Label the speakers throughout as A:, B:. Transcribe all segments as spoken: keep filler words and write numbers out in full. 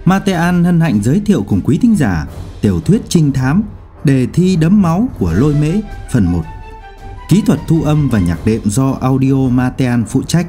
A: Matean hân hạnh giới thiệu cùng quý thính giả tiểu thuyết trinh thám Đề thi đẫm máu của Lôi Mễ phần một. Kỹ thuật thu âm và nhạc đệm do Audio Matean phụ trách.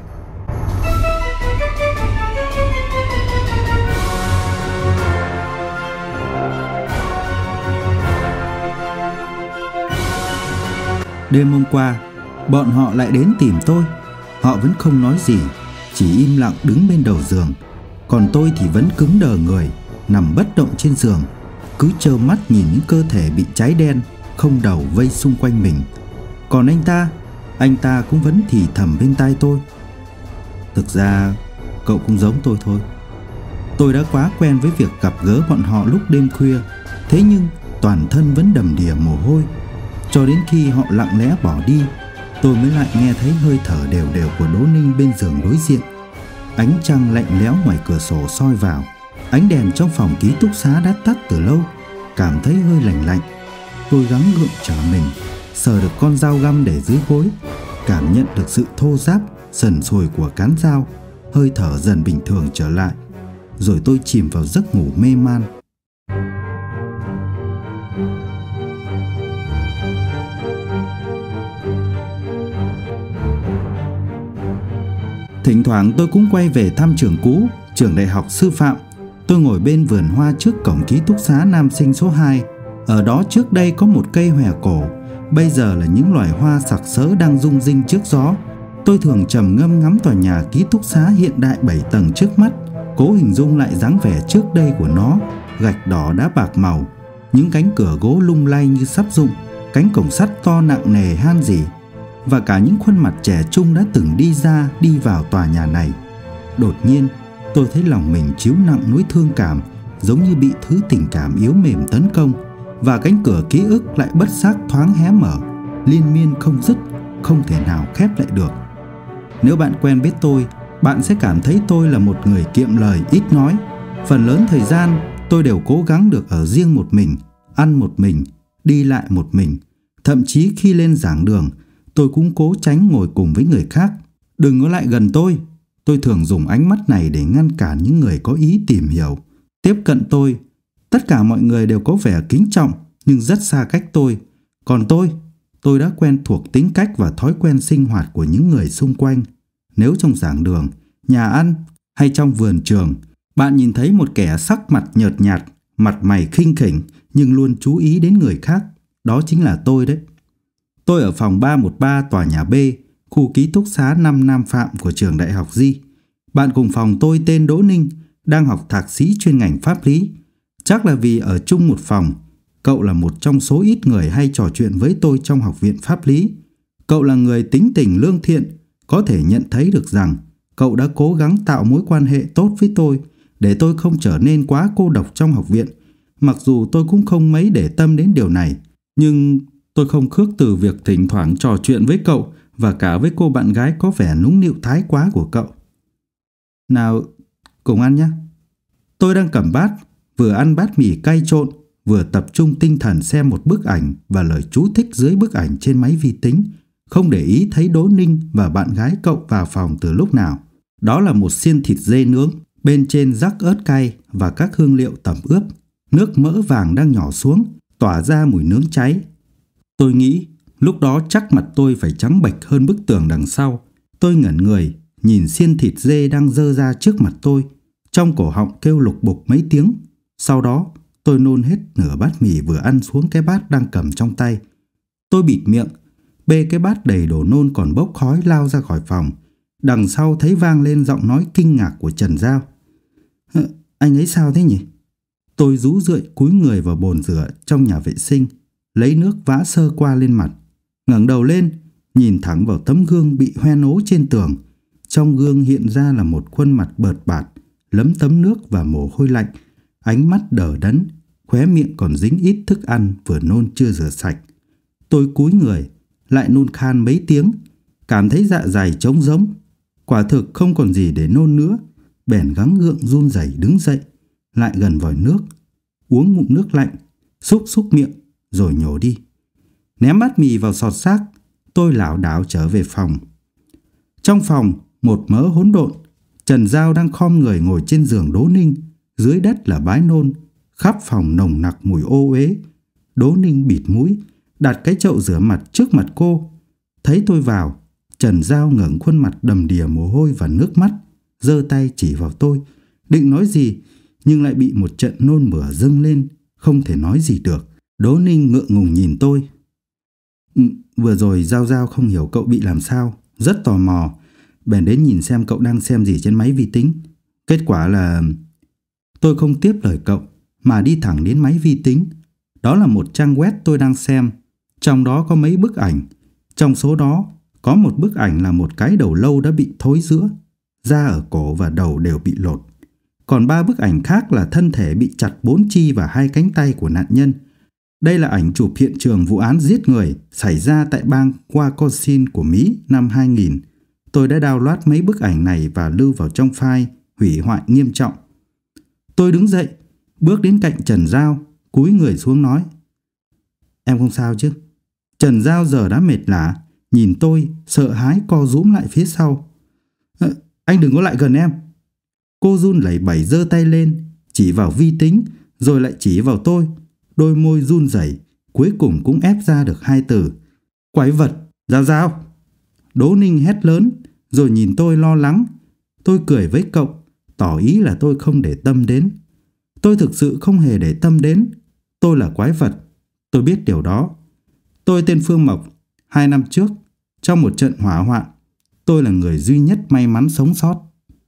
A: Đêm hôm qua, bọn họ lại đến tìm tôi. Họ vẫn không nói gì, chỉ im lặng đứng bên đầu giường. Còn tôi thì vẫn cứng đờ người, nằm bất động trên giường, cứ trơ mắt nhìn những cơ thể bị cháy đen, không đầu vây xung quanh mình. Còn anh ta, anh ta cũng vẫn thì thầm bên tai tôi. Thực ra, cậu cũng giống tôi thôi. Tôi đã quá quen với việc gặp gỡ bọn họ lúc đêm khuya, thế nhưng toàn thân vẫn đầm đìa mồ hôi. Cho đến khi họ lặng lẽ bỏ đi, tôi mới lại nghe thấy hơi thở đều đều của Đỗ Ninh bên giường đối diện. Ánh trăng lạnh lẽo ngoài cửa sổ soi vào. Ánh đèn trong phòng ký túc xá đã tắt từ lâu, cảm thấy hơi lạnh lạnh. Tôi gắng gượng trở mình, sờ được con dao găm để dưới gối, cảm nhận được sự thô ráp, sần sùi của cán dao. Hơi thở dần bình thường trở lại, rồi tôi chìm vào giấc ngủ mê man. Thỉnh thoảng tôi cũng quay về thăm trường cũ, trường đại học sư phạm. Tôi ngồi bên vườn hoa trước cổng ký túc xá nam sinh số hai. Ở đó trước đây có một cây hòe cổ, bây giờ là những loài hoa sặc sỡ đang rung rinh trước gió. Tôi thường trầm ngâm ngắm tòa nhà ký túc xá hiện đại bảy tầng trước mắt, cố hình dung lại dáng vẻ trước đây của nó. Gạch đỏ đá bạc màu, những cánh cửa gỗ lung lay như sắp rụng, cánh cổng sắt to nặng nề han rỉ, và cả những khuôn mặt trẻ trung đã từng đi ra đi vào tòa nhà này. Đột nhiên, tôi thấy lòng mình chiếu nặng nỗi thương cảm, giống như bị thứ tình cảm yếu mềm tấn công, và cánh cửa ký ức lại bất giác thoáng hé mở, liên miên không dứt, không thể nào khép lại được. Nếu bạn quen biết tôi, bạn sẽ cảm thấy tôi là một người kiệm lời, ít nói. Phần lớn thời gian, tôi đều cố gắng được ở riêng một mình, ăn một mình, đi lại một mình. Thậm chí khi lên giảng đường, tôi cũng cố tránh ngồi cùng với người khác. Đừng có lại gần tôi. Tôi thường dùng ánh mắt này để ngăn cản những người có ý tìm hiểu. Tiếp cận tôi, tất cả mọi người đều có vẻ kính trọng, nhưng rất xa cách tôi. Còn tôi, tôi đã quen thuộc tính cách và thói quen sinh hoạt của những người xung quanh. Nếu trong giảng đường, nhà ăn hay trong vườn trường, bạn nhìn thấy một kẻ sắc mặt nhợt nhạt, mặt mày khinh khỉnh nhưng luôn chú ý đến người khác, đó chính là tôi đấy. Tôi ở phòng ba một ba tòa nhà B, khu ký túc xá năm Nam Phạm của trường đại học Di. Bạn cùng phòng tôi tên Đỗ Ninh, đang học thạc sĩ chuyên ngành pháp lý. Chắc là vì ở chung một phòng, cậu là một trong số ít người hay trò chuyện với tôi trong học viện pháp lý. Cậu là người tính tình lương thiện, có thể nhận thấy được rằng cậu đã cố gắng tạo mối quan hệ tốt với tôi để tôi không trở nên quá cô độc trong học viện. Mặc dù tôi cũng không mấy để tâm đến điều này, nhưng tôi không khước từ việc thỉnh thoảng trò chuyện với cậu và cả với cô bạn gái có vẻ nũng nịu thái quá của cậu. Nào, cùng ăn nhé. Tôi đang cầm bát, vừa ăn bát mì cay trộn, vừa tập trung tinh thần xem một bức ảnh và lời chú thích dưới bức ảnh trên máy vi tính, không để ý thấy Đỗ Ninh và bạn gái cậu vào phòng từ lúc nào. Đó là một xiên thịt dê nướng, bên trên rắc ớt cay và các hương liệu tẩm ướp. Nước mỡ vàng đang nhỏ xuống, tỏa ra mùi nướng cháy. Tôi nghĩ lúc đó chắc mặt tôi phải trắng bệch hơn bức tường đằng sau. Tôi ngẩn người, nhìn xiên thịt dê đang dơ ra trước mặt tôi. Trong cổ họng kêu lục bục mấy tiếng. Sau đó tôi nôn hết nửa bát mì vừa ăn xuống cái bát đang cầm trong tay. Tôi bịt miệng, bê cái bát đầy đồ nôn còn bốc khói lao ra khỏi phòng. Đằng sau thấy vang lên giọng nói kinh ngạc của Trần Giao. Anh ấy sao thế nhỉ? Tôi rú rượi cúi người vào bồn rửa trong nhà vệ sinh, lấy nước vã sơ qua lên mặt, ngẩng đầu lên, nhìn thẳng vào tấm gương bị hoen ố trên tường. Trong gương hiện ra là một khuôn mặt bợt bạt, lấm tấm nước và mồ hôi lạnh, ánh mắt đờ đẫn, khóe miệng còn dính ít thức ăn vừa nôn chưa rửa sạch. Tôi cúi người, lại nôn khan mấy tiếng, cảm thấy dạ dày trống rỗng. Quả thực không còn gì để nôn nữa, bèn gắng gượng run rẩy đứng dậy, lại gần vòi nước, uống ngụm nước lạnh, xúc xúc miệng rồi nhổ đi. Ném bát mì vào sọt xác, tôi lảo đảo trở về phòng. Trong phòng, một mớ hỗn độn. Trần Giao đang khom người ngồi trên giường Đỗ Ninh, Dưới đất là bãi nôn, khắp phòng nồng nặc mùi ô uế. Đỗ Ninh bịt mũi, đặt cái chậu rửa mặt trước mặt cô. Thấy tôi vào, Trần Giao ngẩng khuôn mặt đầm đìa mồ hôi và nước mắt, giơ tay chỉ vào tôi, định nói gì nhưng lại bị một trận nôn mửa dâng lên, không thể nói gì được. Đỗ Ninh ngượng ngùng nhìn tôi. Ừ, vừa rồi Giao Giao không hiểu cậu bị làm sao, rất tò mò, bèn đến nhìn xem cậu đang xem gì trên máy vi tính. Kết quả là... Tôi không tiếp lời cậu mà đi thẳng đến máy vi tính. Đó là một trang web tôi đang xem, trong đó có mấy bức ảnh. Trong số đó có một bức ảnh là một cái đầu lâu đã bị thối rữa, da ở cổ và đầu đều bị lột. Còn ba bức ảnh khác là thân thể bị chặt bốn chi và hai cánh tay của nạn nhân. Đây là ảnh chụp hiện trường vụ án giết người xảy ra tại bang Wisconsin của Mỹ năm hai nghìn. Tôi đã download mấy bức ảnh này và lưu vào trong file hủy hoại nghiêm trọng. Tôi đứng dậy, bước đến cạnh Trần Giao, cúi người xuống nói: Em không sao chứ? Trần Giao giờ đã mệt lả, nhìn tôi sợ hãi co rúm lại phía sau. À, anh đừng có lại gần em. Cô run lẩy bẩy giơ tay lên, chỉ vào vi tính, rồi lại chỉ vào tôi. Đôi môi run rẩy, cuối cùng cũng ép ra được hai từ: Quái vật, Giao Giao. Đỗ Ninh hét lớn, rồi nhìn tôi lo lắng. Tôi cười với cậu, tỏ ý là tôi không để tâm đến. Tôi thực sự không hề để tâm đến. Tôi là quái vật, tôi biết điều đó. Tôi tên Phương Mộc. Hai năm trước, trong một trận hỏa hoạn, tôi là người duy nhất may mắn sống sót.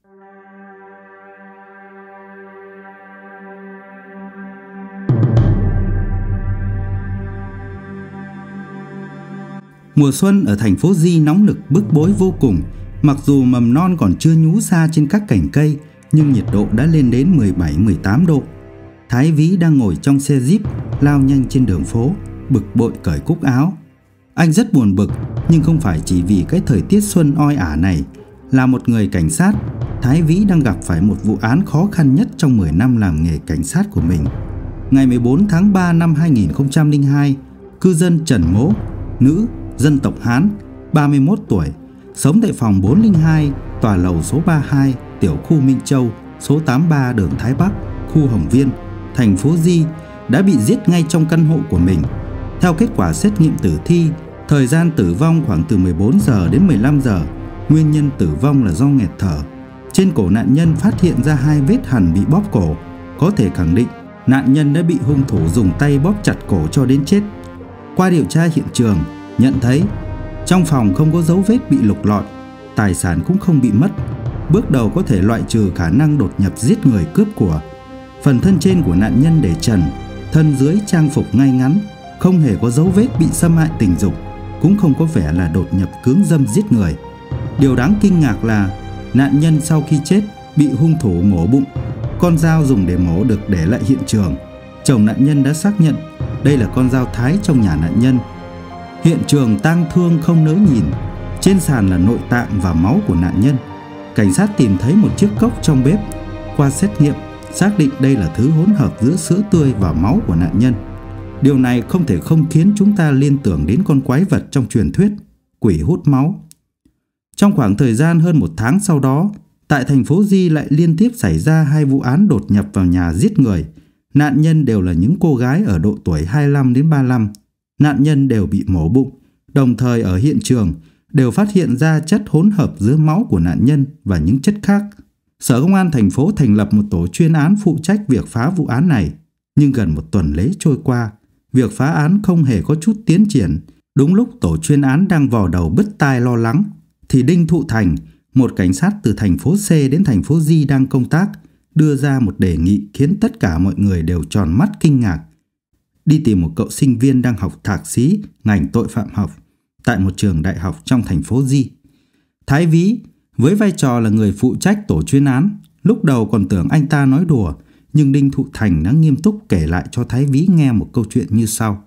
A: Mùa xuân ở thành phố Di nóng nực bức bối vô cùng. Mặc dù mầm non còn chưa nhú ra trên các cành cây, nhưng nhiệt độ đã lên đến mười bảy mười tám độ. Thái Vĩ đang ngồi trong xe Jeep lao nhanh trên đường phố, bực bội cởi cúc áo. Anh rất buồn bực, nhưng không phải chỉ vì cái thời tiết xuân oi ả này. Là một người cảnh sát, Thái Vĩ đang gặp phải một vụ án khó khăn nhất trong mười năm làm nghề cảnh sát của mình. Ngày mười bốn tháng ba năm hai nghìn không trăm lẻ hai, cư dân Trần Mỗ, nữ, dân tộc Hán, ba mươi mốt tuổi, sống tại phòng bốn không hai, tòa lầu số ba mươi hai, tiểu khu Minh Châu, số tám mươi ba đường Thái Bắc, khu Hồng Viên, thành phố Di, đã bị giết ngay trong căn hộ của mình. Theo kết quả xét nghiệm tử thi, thời gian tử vong khoảng từ mười bốn giờ đến mười lăm giờ. Nguyên nhân tử vong là do nghẹt thở. Trên cổ nạn nhân phát hiện ra hai vết hằn bị bóp cổ, có thể khẳng định nạn nhân đã bị hung thủ dùng tay bóp chặt cổ cho đến chết. Qua điều tra hiện trường, nhận thấy trong phòng không có dấu vết bị lục lọi, tài sản cũng không bị mất. Bước đầu có thể loại trừ khả năng đột nhập giết người cướp của. Phần thân trên của nạn nhân để trần, thân dưới trang phục ngay ngắn, không hề có dấu vết bị xâm hại tình dục, cũng không có vẻ là đột nhập cưỡng dâm giết người. Điều đáng kinh ngạc là nạn nhân sau khi chết bị hung thủ mổ bụng. Con dao dùng để mổ được để lại hiện trường. Chồng nạn nhân đã xác nhận đây là con dao thái trong nhà nạn nhân. Hiện trường tang thương không nỡ nhìn. Trên sàn là nội tạng và máu của nạn nhân. Cảnh sát tìm thấy một chiếc cốc trong bếp. Qua xét nghiệm, xác định đây là thứ hỗn hợp giữa sữa tươi và máu của nạn nhân. Điều này không thể không khiến chúng ta liên tưởng đến con quái vật trong truyền thuyết, quỷ hút máu. Trong khoảng thời gian hơn một tháng sau đó, tại thành phố Di lại liên tiếp xảy ra hai vụ án đột nhập vào nhà giết người. Nạn nhân đều là những cô gái ở độ tuổi hai mươi lăm đến ba mươi lăm. Nạn nhân đều bị mổ bụng. Đồng thời ở hiện trường đều phát hiện ra chất hỗn hợp giữa máu của nạn nhân và những chất khác. Sở Công an thành phố thành lập một tổ chuyên án phụ trách việc phá vụ án này. Nhưng gần một tuần lễ trôi qua, việc phá án không hề có chút tiến triển. Đúng lúc tổ chuyên án đang vò đầu bứt tai lo lắng, thì Đinh Thụ Thành, một cảnh sát từ thành phố C đến thành phố Di đang công tác, đưa ra một đề nghị khiến tất cả mọi người đều tròn mắt kinh ngạc. Đi tìm một cậu sinh viên đang học thạc sĩ ngành tội phạm học tại một trường đại học trong thành phố Di. Thái Vĩ, với vai trò là người phụ trách tổ chuyên án, lúc đầu còn tưởng anh ta nói đùa, nhưng Đinh Thụ Thành đã nghiêm túc kể lại cho Thái Vĩ nghe một câu chuyện như sau.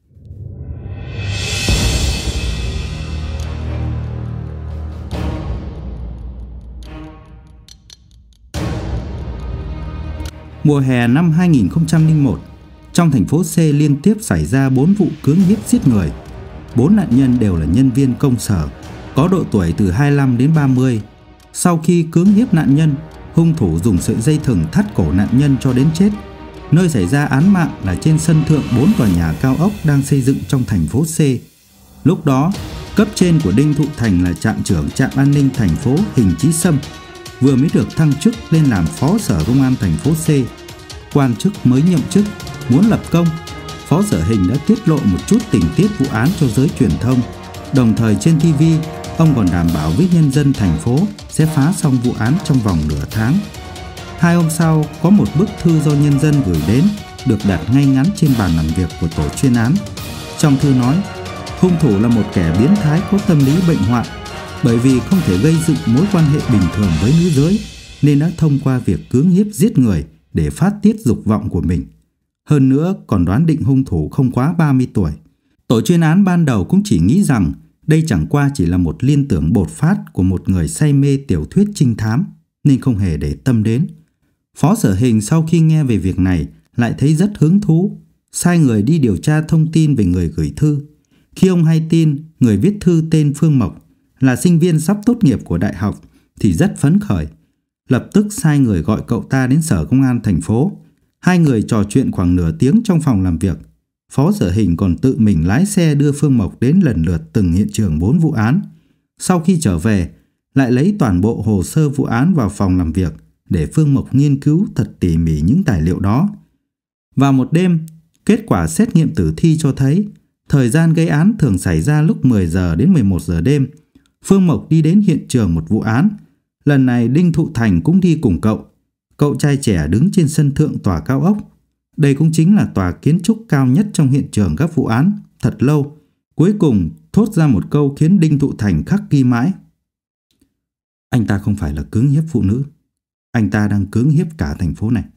A: Mùa hè năm hai nghìn không trăm lẻ một, trong thành phố C liên tiếp xảy ra bốn vụ cưỡng hiếp giết người. Bốn nạn nhân đều là nhân viên công sở, có độ tuổi từ hai mươi lăm đến ba mươi. Sau khi cưỡng hiếp nạn nhân, hung thủ dùng sợi dây thừng thắt cổ nạn nhân cho đến chết. Nơi xảy ra án mạng là trên sân thượng bốn tòa nhà cao ốc đang xây dựng trong thành phố C. Lúc đó, cấp trên của Đinh Thụ Thành là trạm trưởng trạm an ninh thành phố Hình Chí Sâm, vừa mới được thăng chức lên làm phó sở công an thành phố C. Quan chức mới nhậm chức, muốn lập công, Phó Sở Hình đã tiết lộ một chút tình tiết vụ án cho giới truyền thông. Đồng thời trên ti vi, ông còn đảm bảo với nhân dân thành phố sẽ phá xong vụ án trong vòng nửa tháng. Hai hôm sau, có một bức thư do nhân dân gửi đến được đặt ngay ngắn trên bàn làm việc của tổ chuyên án. Trong thư nói, hung thủ là một kẻ biến thái có tâm lý bệnh hoạn, bởi vì không thể gây dựng mối quan hệ bình thường với nữ giới nên đã thông qua việc cưỡng hiếp giết người để phát tiết dục vọng của mình. Hơn nữa còn đoán định hung thủ không quá ba mươi tuổi. Tổ chuyên án ban đầu cũng chỉ nghĩ rằng đây chẳng qua chỉ là một liên tưởng bột phát của một người say mê tiểu thuyết trinh thám nên không hề để tâm đến. Phó Sở Hình sau khi nghe về việc này lại thấy rất hứng thú, sai người đi điều tra thông tin về người gửi thư. Khi ông hay tin người viết thư tên Phương Mộc là sinh viên sắp tốt nghiệp của đại học thì rất phấn khởi. Lập tức sai người gọi cậu ta đến sở công an thành phố. Hai người trò chuyện khoảng nửa tiếng trong phòng làm việc. Phó Sở Hình còn tự mình lái xe đưa Phương Mộc đến lần lượt từng hiện trường bốn vụ án. Sau khi trở về, lại lấy toàn bộ hồ sơ vụ án vào phòng làm việc để Phương Mộc nghiên cứu thật tỉ mỉ những tài liệu đó. Vào một đêm, kết quả xét nghiệm tử thi cho thấy thời gian gây án thường xảy ra lúc mười giờ đến mười một giờ đêm. Phương Mộc đi đến hiện trường một vụ án. Lần này Đinh Thụ Thành cũng đi cùng cậu. Cậu trai trẻ đứng trên sân thượng tòa cao ốc. Đây cũng chính là tòa kiến trúc cao nhất trong hiện trường các vụ án. Thật lâu, cuối cùng thốt ra một câu khiến Đinh Thụ Thành khắc ghi mãi. Anh ta không phải là cưỡng hiếp phụ nữ, anh ta đang cưỡng hiếp cả thành phố này.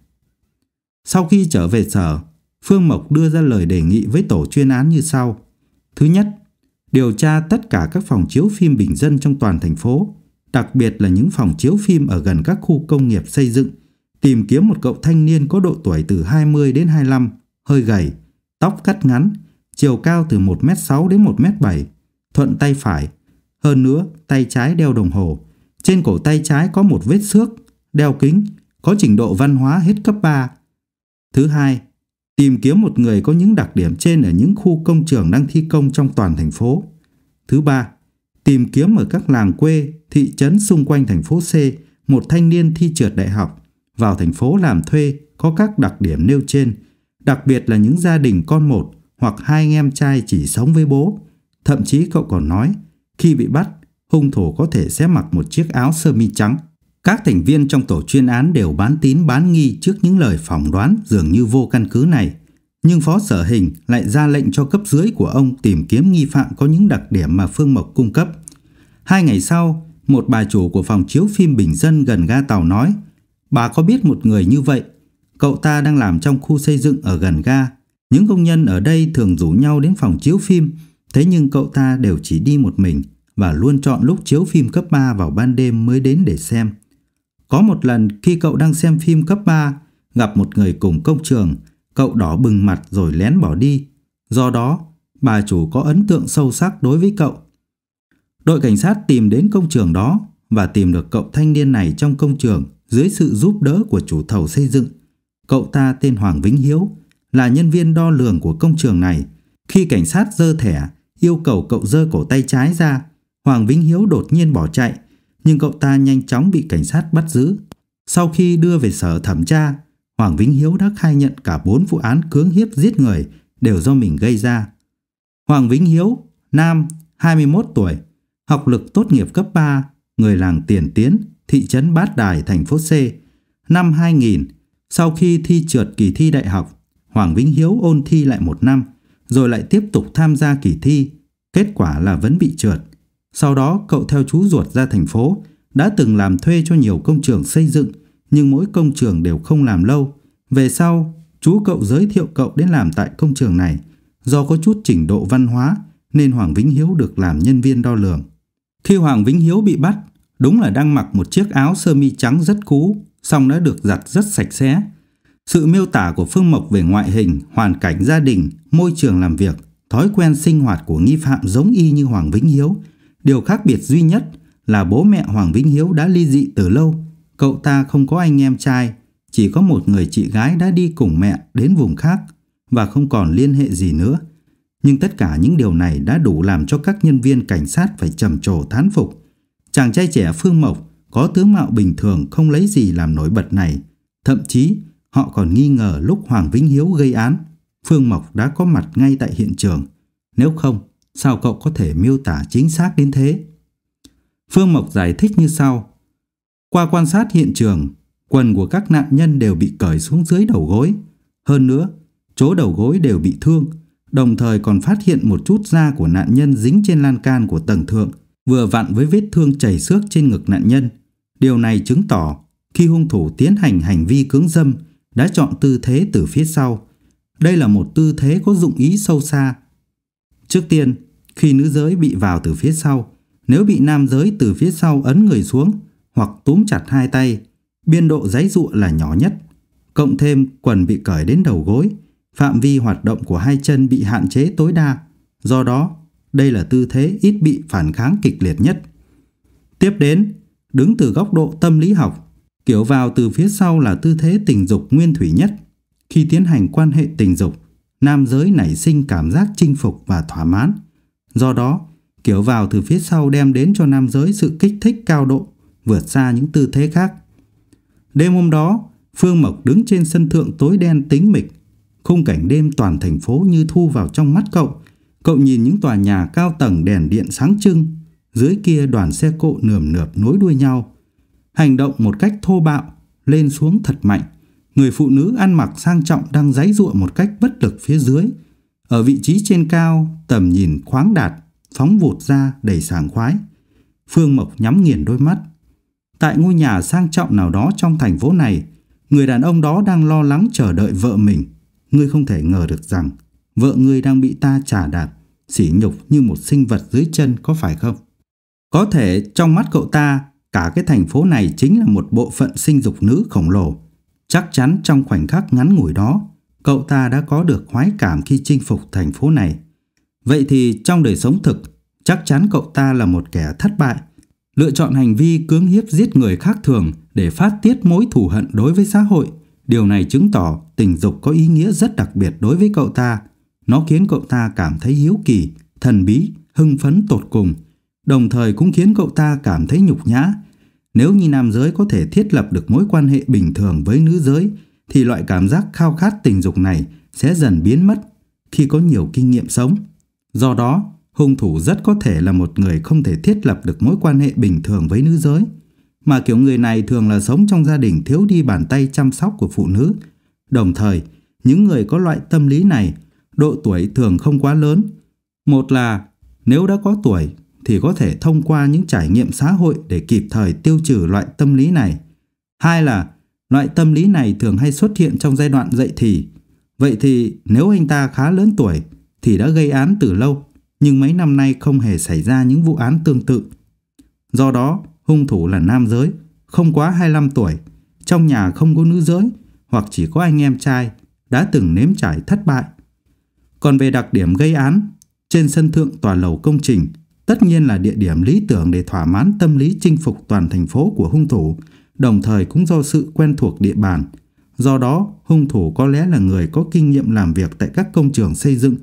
A: Sau khi trở về sở, Phương Mộc đưa ra lời đề nghị với tổ chuyên án như sau. Thứ nhất, điều tra tất cả các phòng chiếu phim bình dân trong toàn thành phố, đặc biệt là những phòng chiếu phim ở gần các khu công nghiệp xây dựng, tìm kiếm một cậu thanh niên có độ tuổi từ hai mươi đến hai mươi lăm, hơi gầy, tóc cắt ngắn, chiều cao từ một mét sáu đến một mét bảy, thuận tay phải. Hơn nữa, tay trái đeo đồng hồ, trên cổ tay trái có một vết xước, đeo kính, có trình độ văn hóa hết cấp ba. Thứ hai, tìm kiếm một người có những đặc điểm trên ở những khu công trường đang thi công trong toàn thành phố. Thứ ba, tìm kiếm ở các làng quê, thị trấn xung quanh thành phố C một thanh niên thi trượt đại học, vào thành phố làm thuê có các đặc điểm nêu trên, đặc biệt là những gia đình con một hoặc hai anh em trai chỉ sống với bố. Thậm chí cậu còn nói, khi bị bắt, hung thủ có thể sẽ mặc một chiếc áo sơ mi trắng. Các thành viên trong tổ chuyên án đều bán tín bán nghi trước những lời phỏng đoán dường như vô căn cứ này. Nhưng Phó Sở Hình lại ra lệnh cho cấp dưới của ông tìm kiếm nghi phạm có những đặc điểm mà Phương Mộc cung cấp. Hai ngày sau, một bà chủ của phòng chiếu phim bình dân gần ga tàu nói, bà có biết một người như vậy. Cậu ta đang làm trong khu xây dựng ở gần ga. Những công nhân ở đây thường rủ nhau đến phòng chiếu phim, thế nhưng cậu ta đều chỉ đi một mình và luôn chọn lúc chiếu phim cấp ba vào ban đêm mới đến để xem. Có một lần khi cậu đang xem phim cấp ba, gặp một người cùng công trường, cậu đỏ bừng mặt rồi lén bỏ đi. Do đó, bà chủ có ấn tượng sâu sắc đối với cậu. Đội cảnh sát tìm đến công trường đó và tìm được cậu thanh niên này trong công trường dưới sự giúp đỡ của chủ thầu xây dựng. Cậu ta tên Hoàng Vĩnh Hiếu, là nhân viên đo lường của công trường này. Khi cảnh sát giơ thẻ yêu cầu cậu giơ cổ tay trái ra, Hoàng Vĩnh Hiếu đột nhiên bỏ chạy, nhưng cậu ta nhanh chóng bị cảnh sát bắt giữ. Sau khi đưa về sở thẩm tra, Hoàng Vĩnh Hiếu đã khai nhận cả bốn vụ án cưỡng hiếp giết người đều do mình gây ra. Hoàng Vĩnh Hiếu, nam, hai mươi mốt tuổi, học lực tốt nghiệp cấp ba, người làng Tiền Tiến, thị trấn Bát Đài, thành phố C. Năm hai nghìn, sau khi thi trượt kỳ thi đại học, Hoàng Vĩnh Hiếu ôn thi lại một năm, rồi lại tiếp tục tham gia kỳ thi. Kết quả là vẫn bị trượt. Sau đó cậu theo chú ruột ra thành phố, đã từng làm thuê cho nhiều công trường xây dựng, nhưng mỗi công trường đều không làm lâu. Về sau, chú cậu giới thiệu cậu đến làm tại công trường này. Do có chút trình độ văn hóa nên Hoàng Vĩnh Hiếu được làm nhân viên đo lường. Khi Hoàng Vĩnh Hiếu bị bắt, đúng là đang mặc một chiếc áo sơ mi trắng rất cũ, song đã được giặt rất sạch sẽ. Sự miêu tả của Phương Mộc về ngoại hình, hoàn cảnh gia đình, môi trường làm việc, thói quen sinh hoạt của nghi phạm giống y như Hoàng Vĩnh Hiếu. Điều khác biệt duy nhất là bố mẹ Hoàng Vĩnh Hiếu đã ly dị từ lâu, Cậu ta không có anh em trai, chỉ có một người chị gái đã đi cùng mẹ đến vùng khác và không còn liên hệ gì nữa. Nhưng tất cả những điều này đã đủ làm cho các nhân viên cảnh sát phải trầm trồ thán phục. Chàng trai trẻ Phương Mộc có tướng mạo bình thường không lấy gì làm nổi bật này. Thậm chí họ còn nghi ngờ lúc Hoàng Vĩnh Hiếu gây án, Phương Mộc đã có mặt ngay tại hiện trường. Nếu không, sao cậu có thể miêu tả chính xác đến thế? Phương Mộc giải thích như sau. Qua quan sát hiện trường, quần của các nạn nhân đều bị cởi xuống dưới đầu gối. Hơn nữa, chỗ đầu gối đều bị thương, đồng thời còn phát hiện một chút da của nạn nhân dính trên lan can của tầng thượng, vừa vặn với vết thương chảy xước trên ngực nạn nhân. Điều này chứng tỏ khi hung thủ tiến hành hành vi cưỡng dâm đã chọn tư thế từ phía sau. Đây là một tư thế có dụng ý sâu xa. Trước tiên, khi nữ giới bị vào từ phía sau, nếu bị nam giới từ phía sau ấn người xuống hoặc túm chặt hai tay, biên độ giãy giụa là nhỏ nhất. Cộng thêm quần bị cởi đến đầu gối, phạm vi hoạt động của hai chân bị hạn chế tối đa. Do đó, đây là tư thế ít bị phản kháng kịch liệt nhất. Tiếp đến, đứng từ góc độ tâm lý học, kiểu vào từ phía sau là tư thế tình dục nguyên thủy nhất. Khi tiến hành quan hệ tình dục, nam giới nảy sinh cảm giác chinh phục và thỏa mãn. Do đó, kiểu vào từ phía sau đem đến cho nam giới sự kích thích cao độ, vượt xa những tư thế khác. Đêm hôm đó, Phương Mộc đứng trên sân thượng tối đen tĩnh mịch. Khung cảnh đêm toàn thành phố như thu vào trong mắt cậu. Cậu nhìn những tòa nhà cao tầng đèn điện sáng trưng, dưới kia đoàn xe cộ nườm nượp nối đuôi nhau, hành động một cách thô bạo, lên xuống thật mạnh. Người phụ nữ ăn mặc sang trọng đang giãy giụa một cách bất lực phía dưới. Ở vị trí trên cao, tầm nhìn khoáng đạt, phóng vụt ra đầy sảng khoái. Phương Mộc nhắm nghiền đôi mắt. Tại ngôi nhà sang trọng nào đó trong thành phố này, người đàn ông đó đang lo lắng chờ đợi vợ mình. Ngươi không thể ngờ được rằng vợ ngươi đang bị ta chà đạp, sỉ nhục như một sinh vật dưới chân, có phải không? Có thể trong mắt cậu ta, cả cái thành phố này chính là một bộ phận sinh dục nữ khổng lồ. Chắc chắn trong khoảnh khắc ngắn ngủi đó, cậu ta đã có được khoái cảm khi chinh phục thành phố này. Vậy thì trong đời sống thực, chắc chắn cậu ta là một kẻ thất bại, lựa chọn hành vi cưỡng hiếp giết người khác thường để phát tiết mối thù hận đối với xã hội. Điều này chứng tỏ tình dục có ý nghĩa rất đặc biệt đối với cậu ta. Nó khiến cậu ta cảm thấy hiếu kỳ, thần bí, hưng phấn tột cùng, đồng thời cũng khiến cậu ta cảm thấy nhục nhã. Nếu như nam giới có thể thiết lập được mối quan hệ bình thường với nữ giới, thì loại cảm giác khao khát tình dục này sẽ dần biến mất khi có nhiều kinh nghiệm sống. Do đó, hung thủ rất có thể là một người không thể thiết lập được mối quan hệ bình thường với nữ giới. Mà kiểu người này thường là sống trong gia đình thiếu đi bàn tay chăm sóc của phụ nữ. Đồng thời, những người có loại tâm lý này, độ tuổi thường không quá lớn. Một là nếu đã có tuổi thì có thể thông qua những trải nghiệm xã hội để kịp thời tiêu trừ loại tâm lý này. Hai là loại tâm lý này thường hay xuất hiện trong giai đoạn dậy thì. Vậy thì nếu anh ta khá lớn tuổi thì đã gây án từ lâu, nhưng mấy năm nay không hề xảy ra những vụ án tương tự. Do đó, hung thủ là nam giới, không quá hai mươi lăm tuổi, trong nhà không có nữ giới hoặc chỉ có anh em trai, đã từng nếm trải thất bại. Còn về đặc điểm gây án, trên sân thượng tòa lầu công trình tất nhiên là địa điểm lý tưởng để thỏa mãn tâm lý chinh phục toàn thành phố của hung thủ, đồng thời cũng do sự quen thuộc địa bàn. Do đó, hung thủ có lẽ là người có kinh nghiệm làm việc tại các công trường xây dựng.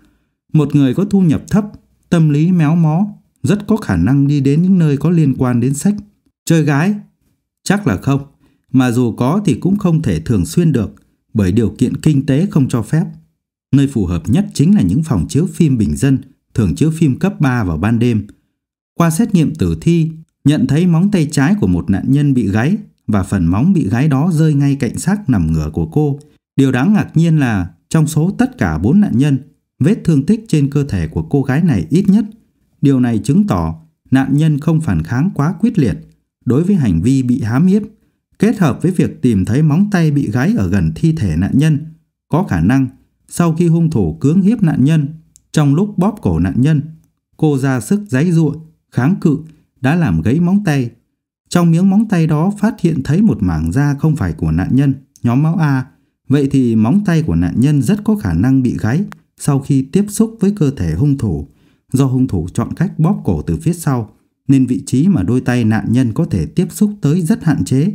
A: Một người có thu nhập thấp, tâm lý méo mó, rất có khả năng đi đến những nơi có liên quan đến sách. Chơi gái? Chắc là không, mà dù có thì cũng không thể thường xuyên được, bởi điều kiện kinh tế không cho phép. Nơi phù hợp nhất chính là những phòng chiếu phim bình dân, thường chiếu phim cấp ba vào ban đêm. Qua xét nghiệm tử thi, nhận thấy móng tay trái của một nạn nhân bị gãy và phần móng bị gãy đó rơi ngay cạnh xác nằm ngửa của cô. Điều đáng ngạc nhiên là trong số tất cả bốn nạn nhân, vết thương tích trên cơ thể của cô gái này ít nhất. Điều này chứng tỏ nạn nhân không phản kháng quá quyết liệt đối với hành vi bị hãm hiếp. Kết hợp với việc tìm thấy móng tay bị gãy ở gần thi thể nạn nhân, có khả năng sau khi hung thủ cưỡng hiếp nạn nhân, trong lúc bóp cổ nạn nhân, cô ra sức giãy giụa, kháng cự đã làm gãy móng tay. Trong miếng móng tay đó phát hiện thấy một mảng da không phải của nạn nhân, nhóm máu A. Vậy thì móng tay của nạn nhân rất có khả năng bị gãy sau khi tiếp xúc với cơ thể hung thủ. Do hung thủ chọn cách bóp cổ từ phía sau, nên vị trí mà đôi tay nạn nhân có thể tiếp xúc tới rất hạn chế.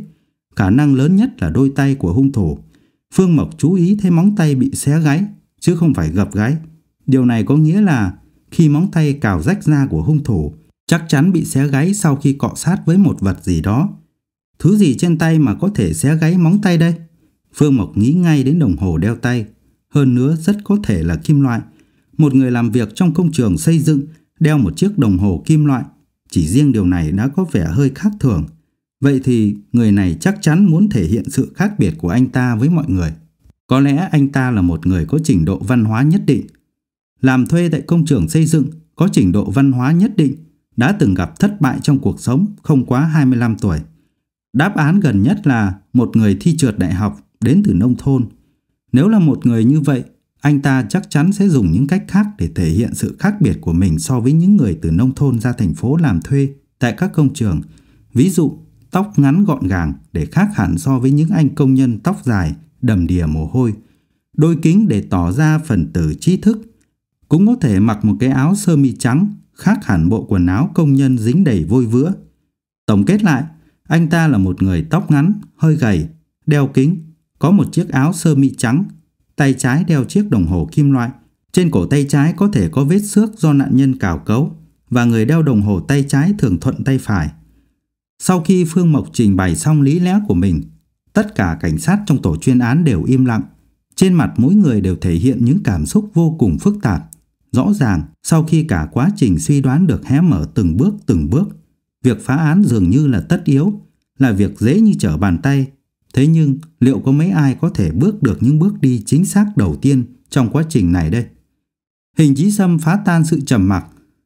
A: Khả năng lớn nhất là đôi tay của hung thủ. Phương Mộc chú ý thấy móng tay bị xé gáy, chứ không phải gập gáy. Điều này có nghĩa là khi móng tay cào rách da của hung thủ, chắc chắn bị xé gáy sau khi cọ sát với một vật gì đó. Thứ gì trên tay mà có thể xé gáy móng tay đây? Phương Mộc nghĩ ngay đến đồng hồ đeo tay. Hơn nữa rất có thể là kim loại. Một người làm việc trong công trường xây dựng đeo một chiếc đồng hồ kim loại, chỉ riêng điều này đã có vẻ hơi khác thường. Vậy thì người này chắc chắn muốn thể hiện sự khác biệt của anh ta với mọi người. Có lẽ anh ta là một người có trình độ văn hóa nhất định. Làm thuê tại công trường xây dựng, có trình độ văn hóa nhất định, đã từng gặp thất bại trong cuộc sống, không quá hai mươi lăm tuổi. Đáp án gần nhất là một người thi trượt đại học đến từ nông thôn. Nếu là một người như vậy, anh ta chắc chắn sẽ dùng những cách khác để thể hiện sự khác biệt của mình so với những người từ nông thôn ra thành phố làm thuê tại các công trường. Ví dụ, tóc ngắn gọn gàng để khác hẳn so với những anh công nhân tóc dài, đầm đìa mồ hôi. Đôi kính để tỏ ra phần tử trí thức. Cũng có thể mặc một cái áo sơ mi trắng, khác hẳn bộ quần áo công nhân dính đầy vôi vữa. Tổng kết lại, anh ta là một người tóc ngắn, hơi gầy, đeo kính, có một chiếc áo sơ mi trắng, tay trái đeo chiếc đồng hồ kim loại. Trên cổ tay trái có thể có vết xước do nạn nhân cào cấu, và người đeo đồng hồ tay trái thường thuận tay phải. Sau khi Phương Mộc trình bày xong lý lẽ của mình, tất cả cảnh sát trong tổ chuyên án đều im lặng. Trên mặt mỗi người đều thể hiện những cảm xúc vô cùng phức tạp. Rõ ràng, sau khi cả quá trình suy đoán được hé mở từng bước từng bước, việc phá án dường như là tất yếu, là việc dễ như trở bàn tay. Thế nhưng, liệu có mấy ai có thể bước được những bước đi chính xác đầu tiên trong quá trình này đây? Hình Chí Sâm phá tan sự trầm mặc.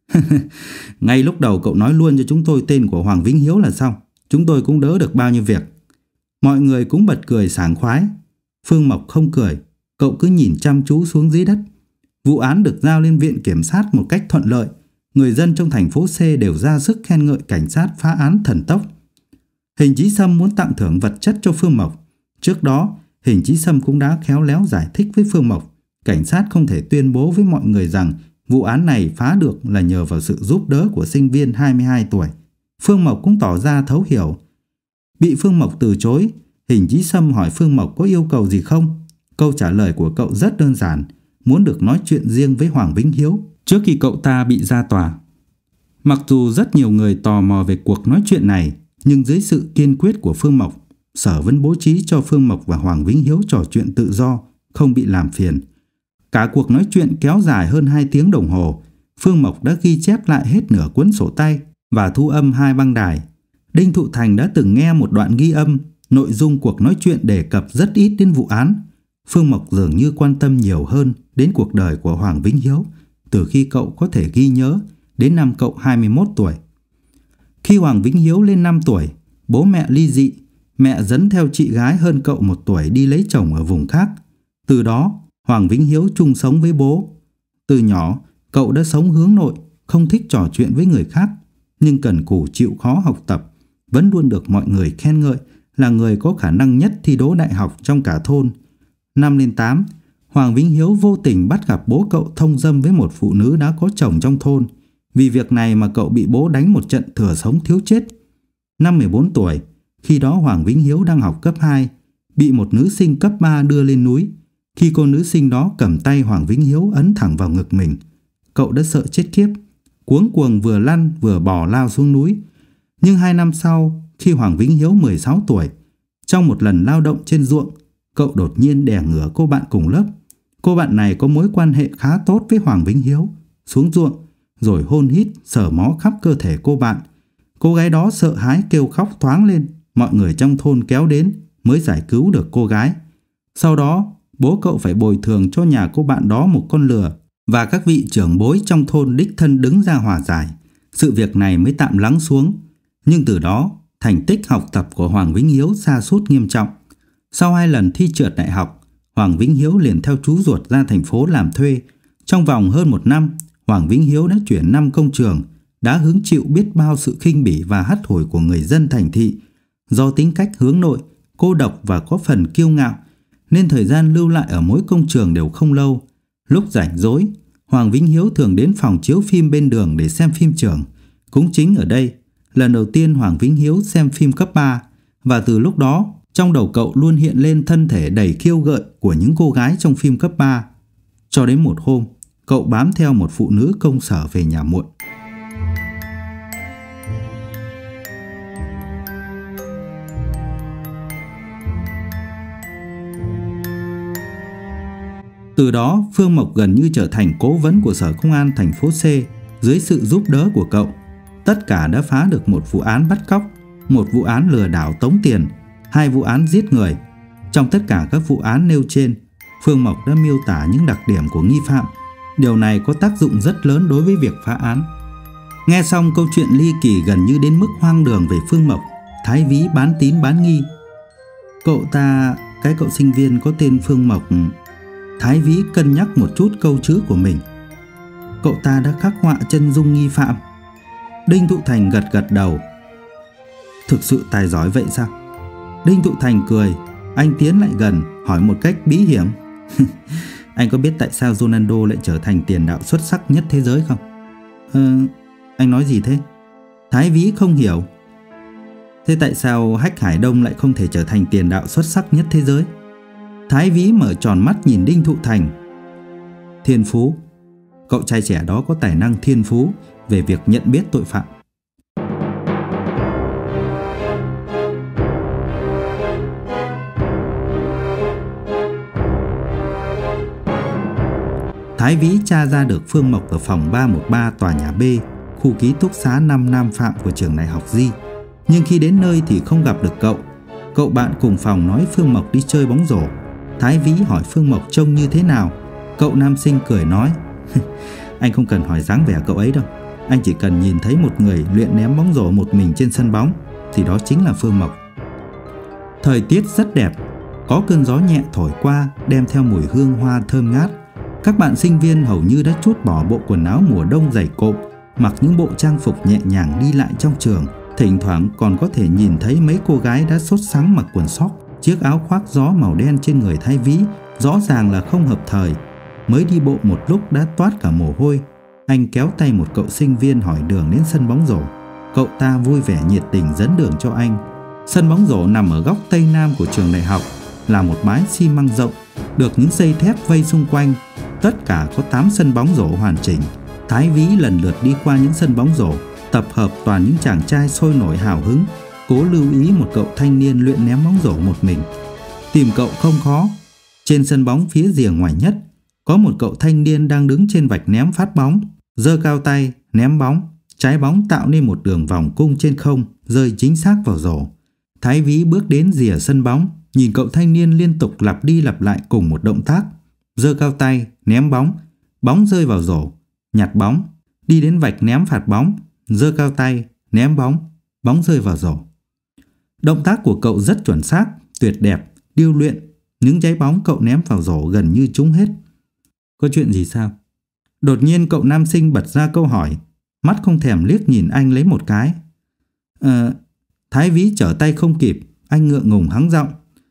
A: Ngay lúc đầu cậu nói luôn cho chúng tôi tên của Hoàng Vĩnh Hiếu là xong, chúng tôi cũng đỡ được bao nhiêu việc. Mọi người cũng bật cười sảng khoái. Phương Mộc không cười, cậu cứ nhìn chăm chú xuống dưới đất. Vụ án được giao lên viện kiểm sát một cách thuận lợi. Người dân trong thành phố C đều ra sức khen ngợi cảnh sát phá án thần tốc. Hình Chí Sâm muốn tặng thưởng vật chất cho Phương Mộc. Trước đó, Hình Chí Sâm cũng đã khéo léo giải thích với Phương Mộc. Cảnh sát không thể tuyên bố với mọi người rằng vụ án này phá được là nhờ vào sự giúp đỡ của sinh viên hai mươi hai tuổi. Phương Mộc cũng tỏ ra thấu hiểu. Bị Phương Mộc từ chối, Hình Chí Sâm hỏi Phương Mộc có yêu cầu gì không. Câu trả lời của cậu rất đơn giản, muốn được nói chuyện riêng với Hoàng Vĩnh Hiếu trước khi cậu ta bị ra tòa. Mặc dù rất nhiều người tò mò về cuộc nói chuyện này, nhưng dưới sự kiên quyết của Phương Mộc, Sở vẫn bố trí cho Phương Mộc và Hoàng Vĩnh Hiếu trò chuyện tự do, không bị làm phiền. Cả cuộc nói chuyện kéo dài hơn hai tiếng đồng hồ. Phương Mộc đã ghi chép lại hết nửa cuốn sổ tay và thu âm hai băng đài. Đinh Thụ Thành đã từng nghe một đoạn ghi âm. Nội dung cuộc nói chuyện đề cập rất ít đến vụ án. Phương Mộc dường như quan tâm nhiều hơn đến cuộc đời của Hoàng Vĩnh Hiếu từ khi cậu có thể ghi nhớ đến năm cậu hai mươi mốt tuổi. Khi Hoàng Vĩnh Hiếu lên năm tuổi, bố mẹ ly dị. Mẹ dẫn theo chị gái hơn cậu một tuổi đi lấy chồng ở vùng khác. Từ đó, Hoàng Vĩnh Hiếu chung sống với bố. Từ nhỏ, cậu đã sống hướng nội, không thích trò chuyện với người khác, nhưng cần cù chịu khó học tập, vẫn luôn được mọi người khen ngợi là người có khả năng nhất thi đỗ đại học trong cả thôn. Năm lên tám, Hoàng Vĩnh Hiếu vô tình bắt gặp bố cậu thông dâm với một phụ nữ đã có chồng trong thôn. Vì việc này mà cậu bị bố đánh một trận thừa sống thiếu chết. Năm mười bốn tuổi, khi đó Hoàng Vĩnh Hiếu đang học cấp hai, bị một nữ sinh cấp ba đưa lên núi. Khi cô nữ sinh đó cầm tay Hoàng Vĩnh Hiếu ấn thẳng vào ngực mình, cậu đã sợ chết khiếp, cuống cuồng vừa lăn vừa bò lao xuống núi. Nhưng hai năm sau, khi Hoàng Vĩnh Hiếu mười sáu tuổi, trong một lần lao động trên ruộng, cậu đột nhiên đè ngửa cô bạn cùng lớp. Cô bạn này có mối quan hệ khá tốt với Hoàng Vĩnh Hiếu. Xuống ruộng, rồi hôn hít, sờ mó khắp cơ thể cô bạn. Cô gái đó sợ hãi kêu khóc toáng lên. Mọi người trong thôn kéo đến mới giải cứu được cô gái. Sau đó, bố cậu phải bồi thường cho nhà cô bạn đó một con lừa, và các vị trưởng bối trong thôn đích thân đứng ra hòa giải. Sự việc này mới tạm lắng xuống. Nhưng từ đó, thành tích học tập của Hoàng Vĩnh Hiếu sa sút nghiêm trọng. Sau hai lần thi trượt đại học, Hoàng Vĩnh Hiếu liền theo chú ruột ra thành phố làm thuê. Trong vòng hơn một năm, Hoàng Vĩnh Hiếu đã chuyển năm công trường, đã hứng chịu biết bao sự khinh bỉ và hắt hủi của người dân thành thị. Do tính cách hướng nội, cô độc và có phần kiêu ngạo, nên thời gian lưu lại ở mỗi công trường đều không lâu. Lúc rảnh rỗi, Hoàng Vĩnh Hiếu thường đến phòng chiếu phim bên đường để xem phim trường. Cũng chính ở đây, lần đầu tiên Hoàng Vĩnh Hiếu xem phim cấp ba, Và từ lúc đó, trong đầu cậu luôn hiện lên thân thể đầy khiêu gợi của những cô gái trong phim cấp ba. Cho đến một hôm, cậu bám theo một phụ nữ công sở về nhà muộn. Từ đó, Phương Mộc gần như trở thành cố vấn của Sở Công an thành phố C. Dưới sự giúp đỡ của cậu, tất cả đã phá được một vụ án bắt cóc, một vụ án lừa đảo tống tiền, hai vụ án giết người. Trong tất cả các vụ án nêu trên, Phương Mộc đã miêu tả những đặc điểm của nghi phạm. Điều này có tác dụng rất lớn đối với việc phá án. Nghe xong câu chuyện ly kỳ gần như đến mức hoang đường về Phương Mộc, Thái Vĩ bán tín bán nghi. Cậu ta, cái cậu sinh viên có tên Phương Mộc. Thái Vĩ cân nhắc một chút câu chữ của mình. Cậu ta đã khắc họa chân dung nghi phạm. Đinh Thụ Thành gật gật đầu. Thực sự tài giỏi vậy sao? Đinh Thụ Thành cười. Anh tiến lại gần, hỏi một cách bí hiểm. Anh có biết tại sao Ronaldo lại trở thành tiền đạo xuất sắc nhất thế giới không? Ờ, anh nói gì thế? Thái Vĩ không hiểu. Thế tại sao Hách Hải Đông lại không thể trở thành tiền đạo xuất sắc nhất thế giới? Thái Vĩ mở tròn mắt nhìn Đinh Thụ Thành. Thiên phú. Cậu trai trẻ đó có tài năng thiên phú về việc nhận biết tội phạm. Thái Vĩ tra ra được Phương Mộc ở phòng ba một ba tòa nhà B, khu ký túc xá năm Nam Phạm của trường đại học Di. Nhưng khi đến nơi thì không gặp được cậu. Cậu bạn cùng phòng nói Phương Mộc đi chơi bóng rổ. Thái Vĩ hỏi Phương Mộc trông như thế nào. Cậu nam sinh cười nói. Anh không cần hỏi dáng vẻ cậu ấy đâu. Anh chỉ cần nhìn thấy một người luyện ném bóng rổ một mình trên sân bóng thì đó chính là Phương Mộc. Thời tiết rất đẹp. Có cơn gió nhẹ thổi qua đem theo mùi hương hoa thơm ngát. Các bạn sinh viên hầu như đã trút bỏ bộ quần áo mùa đông dày cộm, mặc những bộ trang phục nhẹ nhàng đi lại trong trường. Thỉnh thoảng còn có thể nhìn thấy mấy cô gái đã sốt sắng mặc quần sóc. Chiếc áo khoác gió màu đen trên người Thái Vĩ rõ ràng là không hợp thời. Mới đi bộ một lúc đã toát cả mồ hôi. Anh kéo tay một cậu sinh viên hỏi đường đến sân bóng rổ. Cậu ta vui vẻ nhiệt tình dẫn đường cho anh. Sân bóng rổ nằm ở góc tây nam của trường đại học, là một bãi xi măng rộng, được những dây thép vây xung quanh. Tất cả có tám sân bóng rổ hoàn chỉnh. Thái Vĩ lần lượt đi qua những sân bóng rổ, tập hợp toàn những chàng trai sôi nổi hào hứng, cố lưu ý một cậu thanh niên luyện ném bóng rổ một mình. Tìm cậu không khó. Trên sân bóng phía rìa ngoài nhất, có một cậu thanh niên đang đứng trên vạch ném phát bóng, giơ cao tay, ném bóng. Trái bóng tạo nên một đường vòng cung trên không, rơi chính xác vào rổ. Thái Vĩ bước đến rìa sân bóng, nhìn cậu thanh niên liên tục lặp đi lặp lại cùng một động tác. Giơ cao tay, ném bóng, bóng rơi vào rổ, nhặt bóng, đi đến vạch ném phạt bóng, giơ cao tay, ném bóng, bóng rơi vào rổ. Động tác của cậu rất chuẩn xác, tuyệt đẹp, điêu luyện. Những trái bóng cậu ném vào rổ gần như trúng hết. Có chuyện gì sao? Đột nhiên cậu nam sinh bật ra câu hỏi, mắt không thèm liếc nhìn anh lấy một cái. Ờ, Thái Vĩ trở tay không kịp, anh ngượng ngùng hắng giọng.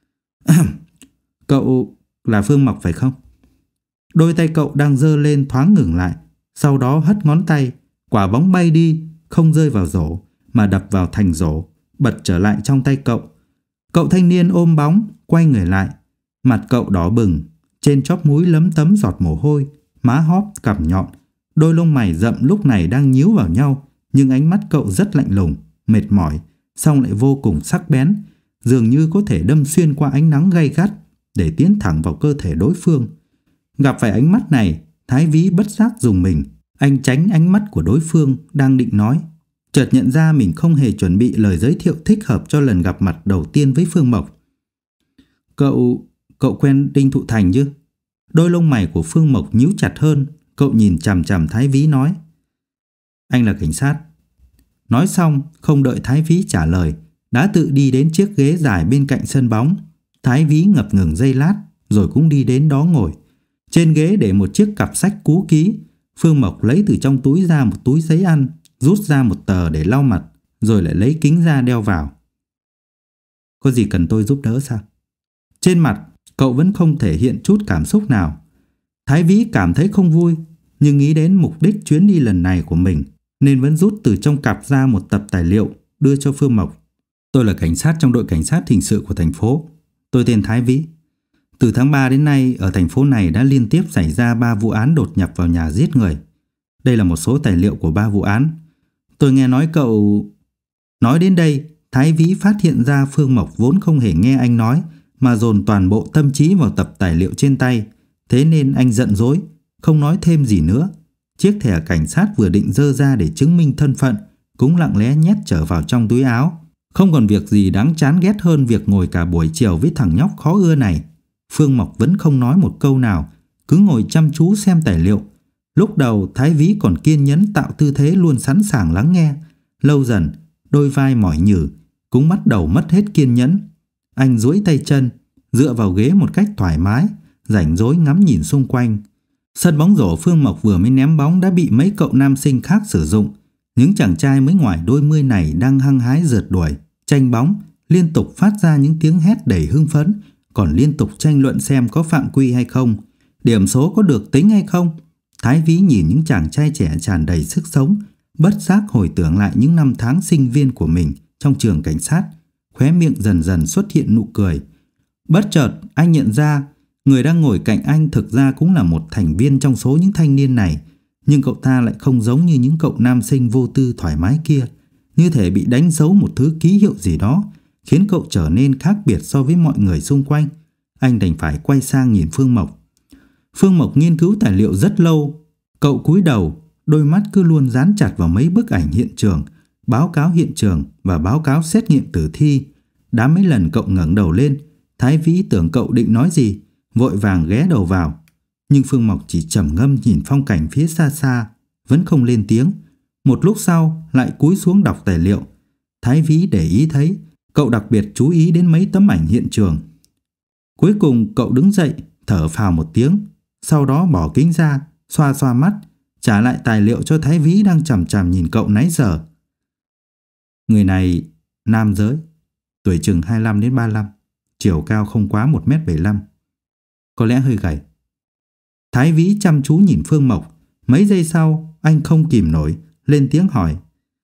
A: Cậu là Phương Mộc phải không? Đôi tay cậu đang giơ lên thoáng ngừng lại, sau đó hất ngón tay, quả bóng bay đi, không rơi vào rổ mà đập vào thành rổ, bật trở lại trong tay cậu. Cậu thanh niên ôm bóng, quay người lại, mặt cậu đỏ bừng, trên chóp mũi lấm tấm giọt mồ hôi, má hóp cằm nhọn, đôi lông mày rậm lúc này đang nhíu vào nhau, nhưng ánh mắt cậu rất lạnh lùng, mệt mỏi, song lại vô cùng sắc bén, dường như có thể đâm xuyên qua ánh nắng gay gắt để tiến thẳng vào cơ thể đối phương. Gặp phải ánh mắt này, Thái Vĩ bất giác dùng mình. Anh tránh ánh mắt của đối phương đang định nói, chợt nhận ra mình không hề chuẩn bị lời giới thiệu thích hợp cho lần gặp mặt đầu tiên với Phương Mộc. Cậu... cậu quen Đinh Thụ Thành chứ? Đôi lông mày của Phương Mộc nhíu chặt hơn. Cậu nhìn chằm chằm Thái Vĩ nói, anh là cảnh sát. Nói xong, không đợi Thái Vĩ trả lời, đã tự đi đến chiếc ghế dài bên cạnh sân bóng. Thái Vĩ ngập ngừng giây lát, rồi cũng đi đến đó ngồi. Trên ghế để một chiếc cặp sách cũ kỹ. Phương Mộc lấy từ trong túi ra một túi giấy ăn, rút ra một tờ để lau mặt, rồi lại lấy kính ra đeo vào. Có gì cần tôi giúp đỡ sao? Trên mặt, cậu vẫn không thể hiện chút cảm xúc nào. Thái Vĩ cảm thấy không vui, nhưng nghĩ đến mục đích chuyến đi lần này của mình, nên vẫn rút từ trong cặp ra một tập tài liệu đưa cho Phương Mộc. Tôi là cảnh sát trong đội cảnh sát hình sự của thành phố. Tôi tên Thái Vĩ. Từ tháng ba đến nay, ở thành phố này đã liên tiếp xảy ra ba vụ án đột nhập vào nhà giết người. Đây là một số tài liệu của ba vụ án. Tôi nghe nói cậu... Nói đến đây, Thái Vĩ phát hiện ra Phương Mộc vốn không hề nghe anh nói, mà dồn toàn bộ tâm trí vào tập tài liệu trên tay. Thế nên anh giận dỗi, không nói thêm gì nữa. Chiếc thẻ cảnh sát vừa định giơ ra để chứng minh thân phận cũng lặng lẽ nhét trở vào trong túi áo. Không còn việc gì đáng chán ghét hơn việc ngồi cả buổi chiều với thằng nhóc khó ưa này. Phương Mộc vẫn không nói một câu nào, cứ ngồi chăm chú xem tài liệu. Lúc đầu Thái Vĩ còn kiên nhẫn tạo tư thế luôn sẵn sàng lắng nghe. Lâu dần, đôi vai mỏi nhừ cũng bắt đầu mất hết kiên nhẫn. Anh duỗi tay chân, dựa vào ghế một cách thoải mái, rảnh rỗi ngắm nhìn xung quanh. Sân bóng rổ Phương Mộc vừa mới ném bóng đã bị mấy cậu nam sinh khác sử dụng. Những chàng trai mới ngoài đôi mươi này đang hăng hái rượt đuổi, tranh bóng, liên tục phát ra những tiếng hét đầy hưng phấn, còn liên tục tranh luận xem có phạm quy hay không, điểm số có được tính hay không. Thái Vĩ nhìn những chàng trai trẻ tràn đầy sức sống, bất giác hồi tưởng lại những năm tháng sinh viên của mình trong trường cảnh sát, khóe miệng dần dần xuất hiện nụ cười. Bất chợt anh nhận ra người đang ngồi cạnh anh thực ra cũng là một thành viên trong số những thanh niên này, nhưng cậu ta lại không giống như những cậu nam sinh vô tư thoải mái kia, như thể bị đánh dấu một thứ ký hiệu gì đó, khiến cậu trở nên khác biệt so với mọi người xung quanh. Anh đành phải quay sang nhìn Phương Mộc. Phương Mộc nghiên cứu tài liệu rất lâu. Cậu cúi đầu, đôi mắt cứ luôn dán chặt vào mấy bức ảnh hiện trường, báo cáo hiện trường và báo cáo xét nghiệm tử thi. Đã mấy lần cậu ngẩng đầu lên, Thái Vĩ tưởng cậu định nói gì, vội vàng ghé đầu vào. Nhưng Phương Mộc chỉ trầm ngâm nhìn phong cảnh phía xa xa, vẫn không lên tiếng. Một lúc sau lại cúi xuống đọc tài liệu. Thái Vĩ để ý thấy cậu đặc biệt chú ý đến mấy tấm ảnh hiện trường. Cuối cùng cậu đứng dậy, thở phào một tiếng, sau đó bỏ kính ra, xoa xoa mắt, trả lại tài liệu cho Thái Vĩ đang chằm chằm nhìn cậu nãy giờ. Người này nam giới, tuổi chừng hai mươi lăm đến ba mươi lăm, chiều cao không quá một mét bảy mươi lăm, có lẽ hơi gầy. Thái Vĩ chăm chú nhìn Phương Mộc. Mấy giây sau anh không kìm nổi, lên tiếng hỏi: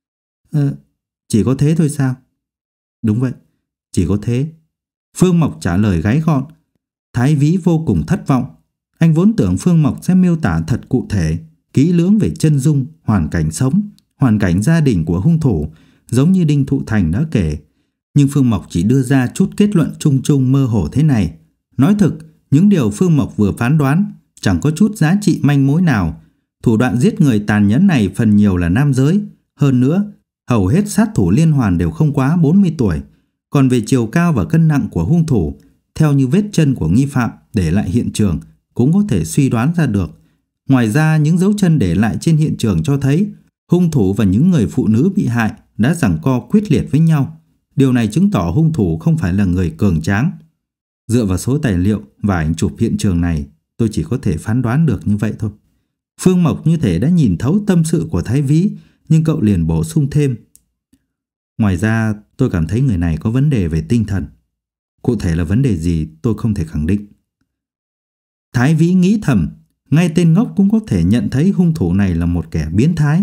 A: Ờ, chỉ có thế thôi sao? Đúng vậy, chỉ có thế. Phương Mộc trả lời gái gọn. Thái Vĩ vô cùng thất vọng. Anh vốn tưởng Phương Mộc sẽ miêu tả thật cụ thể, kỹ lưỡng về chân dung, hoàn cảnh sống, hoàn cảnh gia đình của hung thủ, giống như Đinh Thụ Thành đã kể. Nhưng Phương Mộc chỉ đưa ra chút kết luận chung chung mơ hồ thế này. Nói thực, những điều Phương Mộc vừa phán đoán chẳng có chút giá trị manh mối nào. Thủ đoạn giết người tàn nhẫn này phần nhiều là nam giới. Hơn nữa, hầu hết sát thủ liên hoàn đều không quá bốn mươi tuổi. Còn về chiều cao và cân nặng của hung thủ, theo như vết chân của nghi phạm để lại hiện trường, cũng có thể suy đoán ra được. Ngoài ra, những dấu chân để lại trên hiện trường cho thấy hung thủ và những người phụ nữ bị hại đã giằng co quyết liệt với nhau. Điều này chứng tỏ hung thủ không phải là người cường tráng. Dựa vào số tài liệu và ảnh chụp hiện trường này, tôi chỉ có thể phán đoán được như vậy thôi. Phương Mộc như thể đã nhìn thấu tâm sự của Thái Vĩ, nhưng cậu liền bổ sung thêm: Ngoài ra, tôi cảm thấy người này có vấn đề về tinh thần. Cụ thể là vấn đề gì tôi không thể khẳng định. Thái Vĩ nghĩ thầm, ngay tên ngốc cũng có thể nhận thấy hung thủ này là một kẻ biến thái.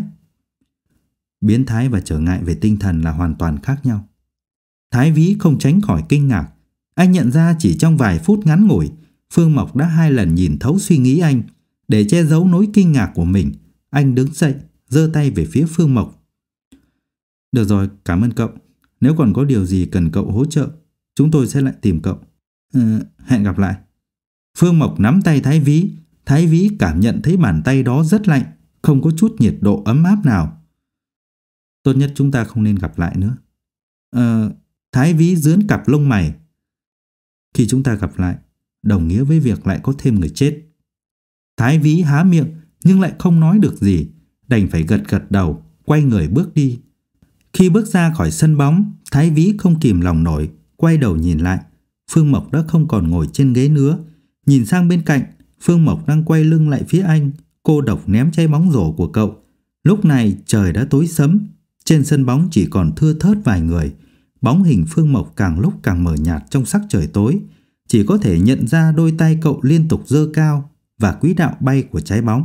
A: Biến thái và trở ngại về tinh thần là hoàn toàn khác nhau. Thái Vĩ không tránh khỏi kinh ngạc. Anh nhận ra chỉ trong vài phút ngắn ngủi, Phương Mộc đã hai lần nhìn thấu suy nghĩ anh. Để che giấu nỗi kinh ngạc của mình, anh đứng dậy, giơ tay về phía Phương Mộc. Được rồi, cảm ơn cậu. Nếu còn có điều gì cần cậu hỗ trợ, chúng tôi sẽ lại tìm cậu. Ừ, hẹn gặp lại. Phương Mộc nắm tay Thái Vĩ. Thái Vĩ cảm nhận thấy bàn tay đó rất lạnh, không có chút nhiệt độ ấm áp nào. Tốt nhất chúng ta không nên gặp lại nữa. Ờ, Thái Vĩ dướn cặp lông mày. Khi chúng ta gặp lại, đồng nghĩa với việc lại có thêm người chết. Thái Vĩ há miệng nhưng lại không nói được gì, đành phải gật gật đầu, quay người bước đi. Khi bước ra khỏi sân bóng, Thái Vĩ không kìm lòng nổi, quay đầu nhìn lại. Phương Mộc đã không còn ngồi trên ghế nữa. Nhìn sang bên cạnh, Phương Mộc đang quay lưng lại phía anh, cô độc ném trái bóng rổ của cậu. Lúc này trời đã tối sẫm, trên sân bóng chỉ còn thưa thớt vài người. Bóng hình Phương Mộc càng lúc càng mờ nhạt trong sắc trời tối, chỉ có thể nhận ra đôi tay cậu liên tục giơ cao và quỹ đạo bay của trái bóng.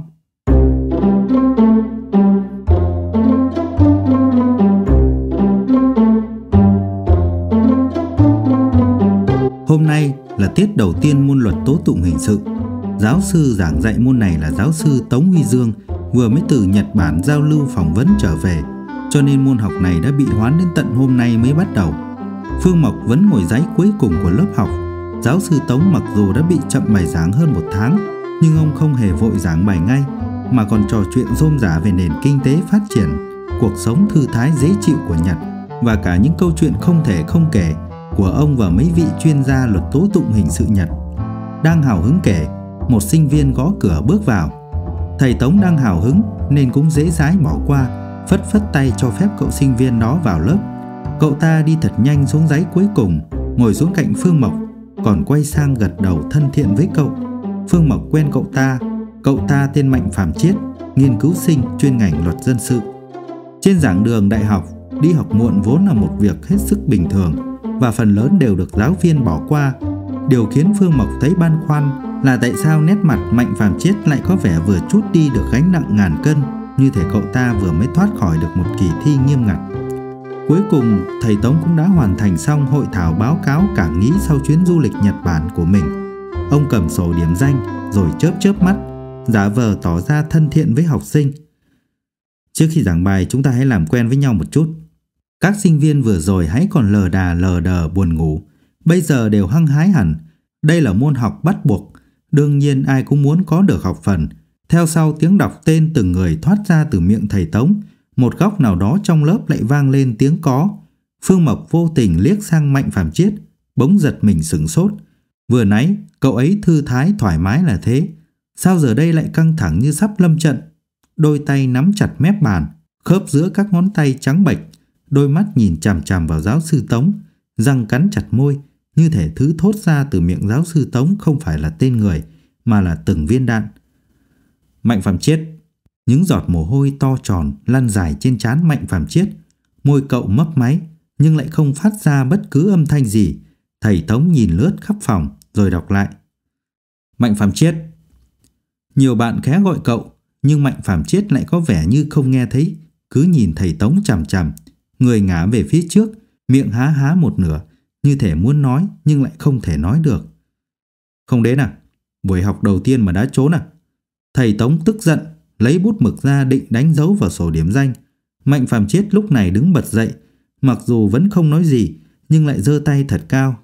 A: tiên môn luật tố tụng hình sự. Giáo sư giảng dạy môn này là giáo sư Tống Huy Dương, vừa mới từ Nhật Bản giao lưu phỏng vấn trở về, cho nên môn học này đã bị hoãn đến tận hôm nay mới bắt đầu. Phương Mộc vẫn ngồi giấy cuối cùng của lớp học. Giáo sư Tống mặc dù đã bị chậm bài giảng hơn một tháng, nhưng ông không hề vội giảng bài ngay, mà còn trò chuyện rôm rả về nền kinh tế phát triển, cuộc sống thư thái dễ chịu của Nhật, và cả những câu chuyện không thể không kể của ông và mấy vị chuyên gia luật tố tụng hình sự Nhật. Đang hào hứng kể, một sinh viên gõ cửa bước vào. Thầy Tống đang hào hứng nên cũng dễ dãi bỏ qua, phất phất tay cho phép cậu sinh viên đó vào lớp. Cậu ta đi thật nhanh xuống giấy cuối cùng, ngồi xuống cạnh Phương Mộc, còn quay sang gật đầu thân thiện với cậu. Phương Mộc quen cậu ta. Cậu ta tên Mạnh Phàm Chiết, nghiên cứu sinh chuyên ngành luật dân sự. Trên giảng đường đại học, đi học muộn vốn là một việc hết sức bình thường, và phần lớn đều được giáo viên bỏ qua. Điều khiến Phương Mộc thấy băn khoăn là tại sao nét mặt Mạnh Phàm Chiết lại có vẻ vừa chút đi được gánh nặng ngàn cân, như thể cậu ta vừa mới thoát khỏi được một kỳ thi nghiêm ngặt. Cuối cùng, thầy Tống cũng đã hoàn thành xong hội thảo báo cáo cảm nghĩ sau chuyến du lịch Nhật Bản của mình. Ông cầm sổ điểm danh rồi chớp chớp mắt, giả vờ tỏ ra thân thiện với học sinh. Trước khi giảng bài, chúng ta hãy làm quen với nhau một chút. Các sinh viên vừa rồi hãy còn lờ đà lờ đờ buồn ngủ, bây giờ đều hăng hái hẳn. Đây là môn học bắt buộc, đương nhiên ai cũng muốn có được học phần. Theo sau tiếng đọc tên từng người thoát ra từ miệng thầy Tống, một góc nào đó trong lớp lại vang lên tiếng có. Phương Mộc vô tình liếc sang Mạnh Phàm Chiết, bỗng giật mình sửng sốt. Vừa nãy cậu ấy thư thái thoải mái là thế, sao giờ đây lại căng thẳng như sắp lâm trận? Đôi tay nắm chặt mép bàn, khớp giữa các ngón tay trắng bệch, đôi mắt nhìn chằm chằm vào giáo sư Tống, răng cắn chặt môi, như thể thứ thốt ra từ miệng giáo sư Tống không phải là tên người, mà là từng viên đạn. Mạnh Phàm Chiết. Những giọt mồ hôi to tròn lăn dài trên trán Mạnh Phàm Chiết. Môi cậu mấp máy nhưng lại không phát ra bất cứ âm thanh gì. Thầy Tống nhìn lướt khắp phòng rồi đọc lại. Mạnh Phàm Chiết. Nhiều bạn khẽ gọi cậu, nhưng Mạnh Phàm Chiết lại có vẻ như không nghe thấy, cứ nhìn thầy Tống chằm chằm, người ngả về phía trước, miệng há há một nửa, như thể muốn nói nhưng lại không thể nói được. Không đến à? Buổi học đầu tiên mà đã trốn à? Thầy Tống tức giận, lấy bút mực ra định đánh dấu vào sổ điểm danh. Mạnh Phàm Chiết lúc này đứng bật dậy, mặc dù vẫn không nói gì, nhưng lại giơ tay thật cao.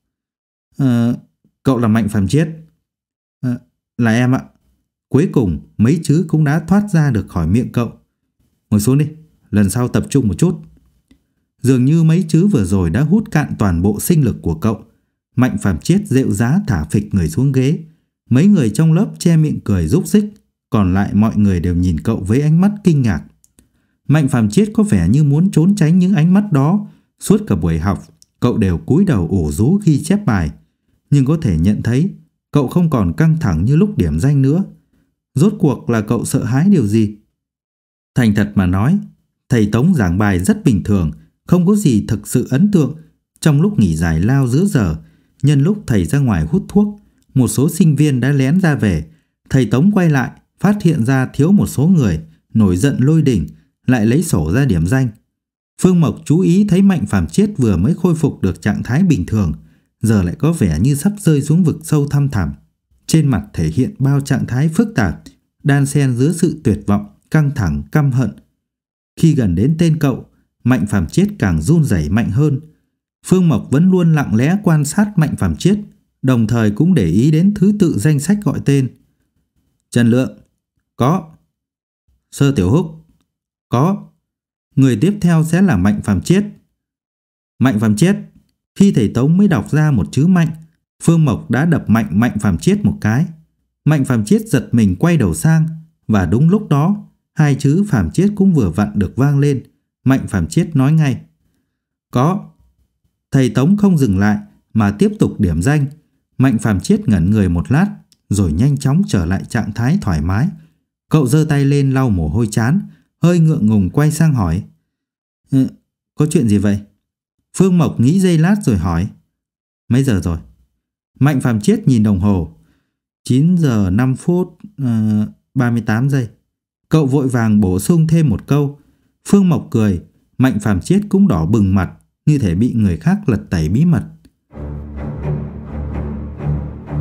A: Ờ, cậu là Mạnh Phàm Chiết? Ờ, là em ạ. Cuối cùng mấy chữ cũng đã thoát ra được khỏi miệng cậu. Ngồi xuống đi, lần sau tập trung một chút. Dường như mấy chữ vừa rồi đã hút cạn toàn bộ sinh lực của cậu. Mạnh Phàm Chiết rệu rã thả phịch người xuống ghế. Mấy người trong lớp che miệng cười rúc rích, còn lại mọi người đều nhìn cậu với ánh mắt kinh ngạc. Mạnh Phàm Chiết có vẻ như muốn trốn tránh những ánh mắt đó. Suốt cả buổi học, cậu đều cúi đầu ủ rú ghi chép bài, nhưng có thể nhận thấy cậu không còn căng thẳng như lúc điểm danh nữa. Rốt cuộc là cậu sợ hãi điều gì? Thành thật mà nói, thầy Tống giảng bài rất bình thường, không có gì thực sự ấn tượng. Trong lúc nghỉ giải lao giữa giờ, nhân lúc thầy ra ngoài hút thuốc, một số sinh viên đã lén ra về. Thầy Tống quay lại, phát hiện ra thiếu một số người, nổi giận lôi đình, lại lấy sổ ra điểm danh. Phương Mộc chú ý thấy Mạnh Phàm Chiết vừa mới khôi phục được trạng thái bình thường, giờ lại có vẻ như sắp rơi xuống vực sâu thăm thẳm. Trên mặt thể hiện bao trạng thái phức tạp, đan xen giữa sự tuyệt vọng, căng thẳng, căm hận. Khi gần đến tên cậu, Mạnh Phàm Chiết càng run rẩy mạnh hơn. Phương Mộc vẫn luôn lặng lẽ quan sát Mạnh Phàm Chiết, đồng thời cũng để ý đến thứ tự danh sách gọi tên. Trần Lượng. Có. Sơ Tiểu Húc. Có. Người tiếp theo sẽ là Mạnh Phàm Chiết. Mạnh Phàm Chiết. Khi thầy Tống mới đọc ra một chữ Mạnh, Phương Mộc đã đập mạnh Mạnh Phàm Chiết một cái. Mạnh Phàm Chiết giật mình quay đầu sang, và đúng lúc đó, hai chữ Phàm Chiết cũng vừa vặn được vang lên. Mạnh Phàm Chiết nói ngay. Có. Thầy Tống không dừng lại mà tiếp tục điểm danh. Mạnh Phàm Chiết ngẩn người một lát, rồi nhanh chóng trở lại trạng thái thoải mái. Cậu giơ tay lên lau mồ hôi trán, hơi ngượng ngùng quay sang hỏi. Ừ, có chuyện gì vậy? Phương Mộc nghĩ giây lát rồi hỏi. Mấy giờ rồi? Mạnh Phàm Chiết nhìn đồng hồ. chín giờ năm phút uh, ba mươi tám giây. Cậu vội vàng bổ sung thêm một câu. Phương Mộc cười. Mạnh Phàm Chiết cũng đỏ bừng mặt, như thể bị người khác lật tẩy bí mật.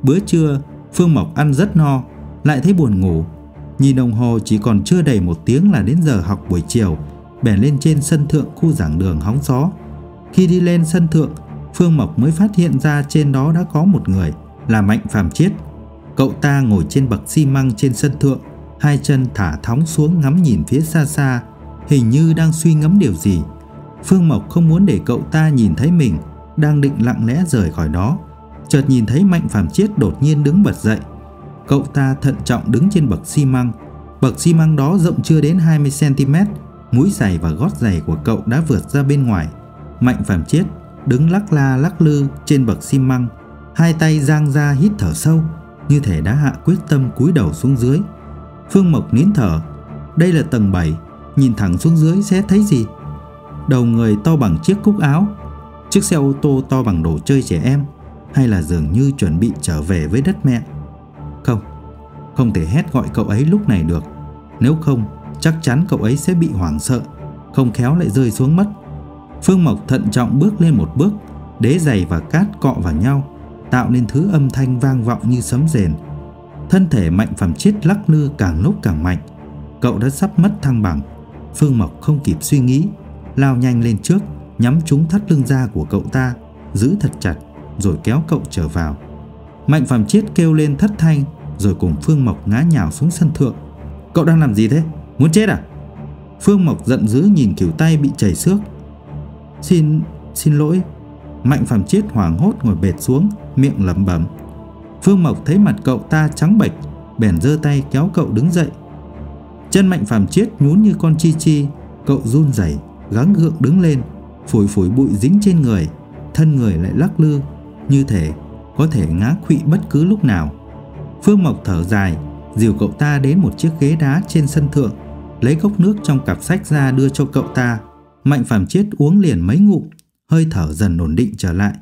A: Bữa trưa, Phương Mộc ăn rất no, lại thấy buồn ngủ. Nhìn đồng hồ chỉ còn chưa đầy một tiếng là đến giờ học buổi chiều, bèn lên trên sân thượng khu giảng đường hóng gió. Khi đi lên sân thượng, Phương Mộc mới phát hiện ra trên đó đã có một người, là Mạnh Phàm Chiết. Cậu ta ngồi trên bậc xi măng trên sân thượng, hai chân thả thóng xuống ngắm nhìn phía xa xa, hình như đang suy ngẫm điều gì. Phương Mộc không muốn để cậu ta nhìn thấy mình, đang định lặng lẽ rời khỏi đó, chợt nhìn thấy Mạnh Phàm Chiết đột nhiên đứng bật dậy. Cậu ta thận trọng đứng trên bậc xi măng. Bậc xi măng đó rộng chưa đến hai mươi xăng ti mét, mũi giày và gót giày của cậu đã vượt ra bên ngoài. Mạnh Phàm Chiết đứng lắc la lắc lư trên bậc xi măng, hai tay dang ra hít thở sâu, như thể đã hạ quyết tâm cúi đầu xuống dưới. Phương Mộc nín thở. Đây là tầng bảy, nhìn thẳng xuống dưới sẽ thấy gì? Đầu người to bằng chiếc cúc áo, chiếc xe ô tô to bằng đồ chơi trẻ em, hay là dường như chuẩn bị trở về với đất mẹ? Không, không thể hét gọi cậu ấy lúc này được. Nếu không, chắc chắn cậu ấy sẽ bị hoảng sợ, không khéo lại rơi xuống mất. Phương Mộc thận trọng bước lên một bước, đế giày và cát cọ vào nhau, tạo nên thứ âm thanh vang vọng như sấm rền. Thân thể Mạnh Phàm Chiết lắc lư càng lúc càng mạnh. Cậu đã sắp mất thăng bằng. Phương Mộc không kịp suy nghĩ, lao nhanh lên trước, nhắm trúng thắt lưng da của cậu ta, giữ thật chặt, rồi kéo cậu trở vào. Mạnh Phàm Chiết kêu lên thất thanh, rồi cùng Phương Mộc ngã nhào xuống sân thượng. Cậu đang làm gì thế? Muốn chết à? Phương Mộc giận dữ nhìn khuỷu tay bị chảy xước. Xin, xin lỗi. Mạnh Phàm Chiết hoảng hốt ngồi bệt xuống, miệng lẩm bẩm. Phương Mộc thấy mặt cậu ta trắng bệch, bèn giơ tay kéo cậu đứng dậy. Chân Mạnh Phàm Chiết nhún như con chi chi, cậu run rẩy, gắng gượng đứng lên, phủi phủi bụi dính trên người, thân người lại lắc lư, như thể có thể ngã khuỵu bất cứ lúc nào. Phương Mộc thở dài, dìu cậu ta đến một chiếc ghế đá trên sân thượng, lấy cốc nước trong cặp sách ra đưa cho cậu ta. Mạnh Phàm Chiết uống liền mấy ngụm, hơi thở dần ổn định trở lại.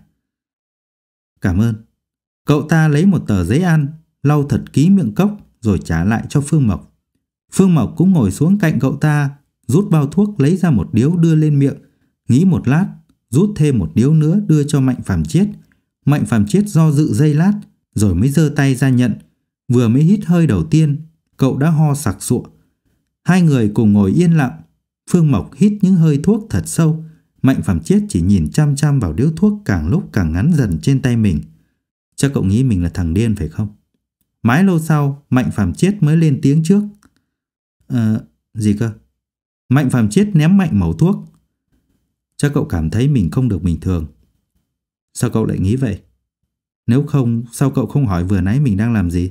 A: Cảm ơn. Cậu ta lấy một tờ giấy ăn, lau thật kỹ miệng cốc rồi trả lại cho Phương Mộc. Phương Mộc cũng ngồi xuống cạnh cậu ta, rút bao thuốc lấy ra một điếu đưa lên miệng, nghĩ một lát, rút thêm một điếu nữa đưa cho Mạnh Phàm Chiết. Mạnh Phàm Chiết do dự giây lát, rồi mới giơ tay ra nhận. Vừa mới hít hơi đầu tiên, cậu đã ho sặc sụa. Hai người cùng ngồi yên lặng. Phương Mộc hít những hơi thuốc thật sâu. Mạnh Phàm Chiết chỉ nhìn chăm chăm vào điếu thuốc càng lúc càng ngắn dần trên tay mình. Chắc cậu nghĩ mình là thằng điên phải không? Mãi lâu sau, Mạnh Phàm Chiết mới lên tiếng trước. Ờ, gì cơ? Mạnh Phàm Chiết ném mạnh mẩu thuốc. Chắc cậu cảm thấy mình không được bình thường. Sao cậu lại nghĩ vậy? Nếu không, sao cậu không hỏi vừa nãy mình đang làm gì?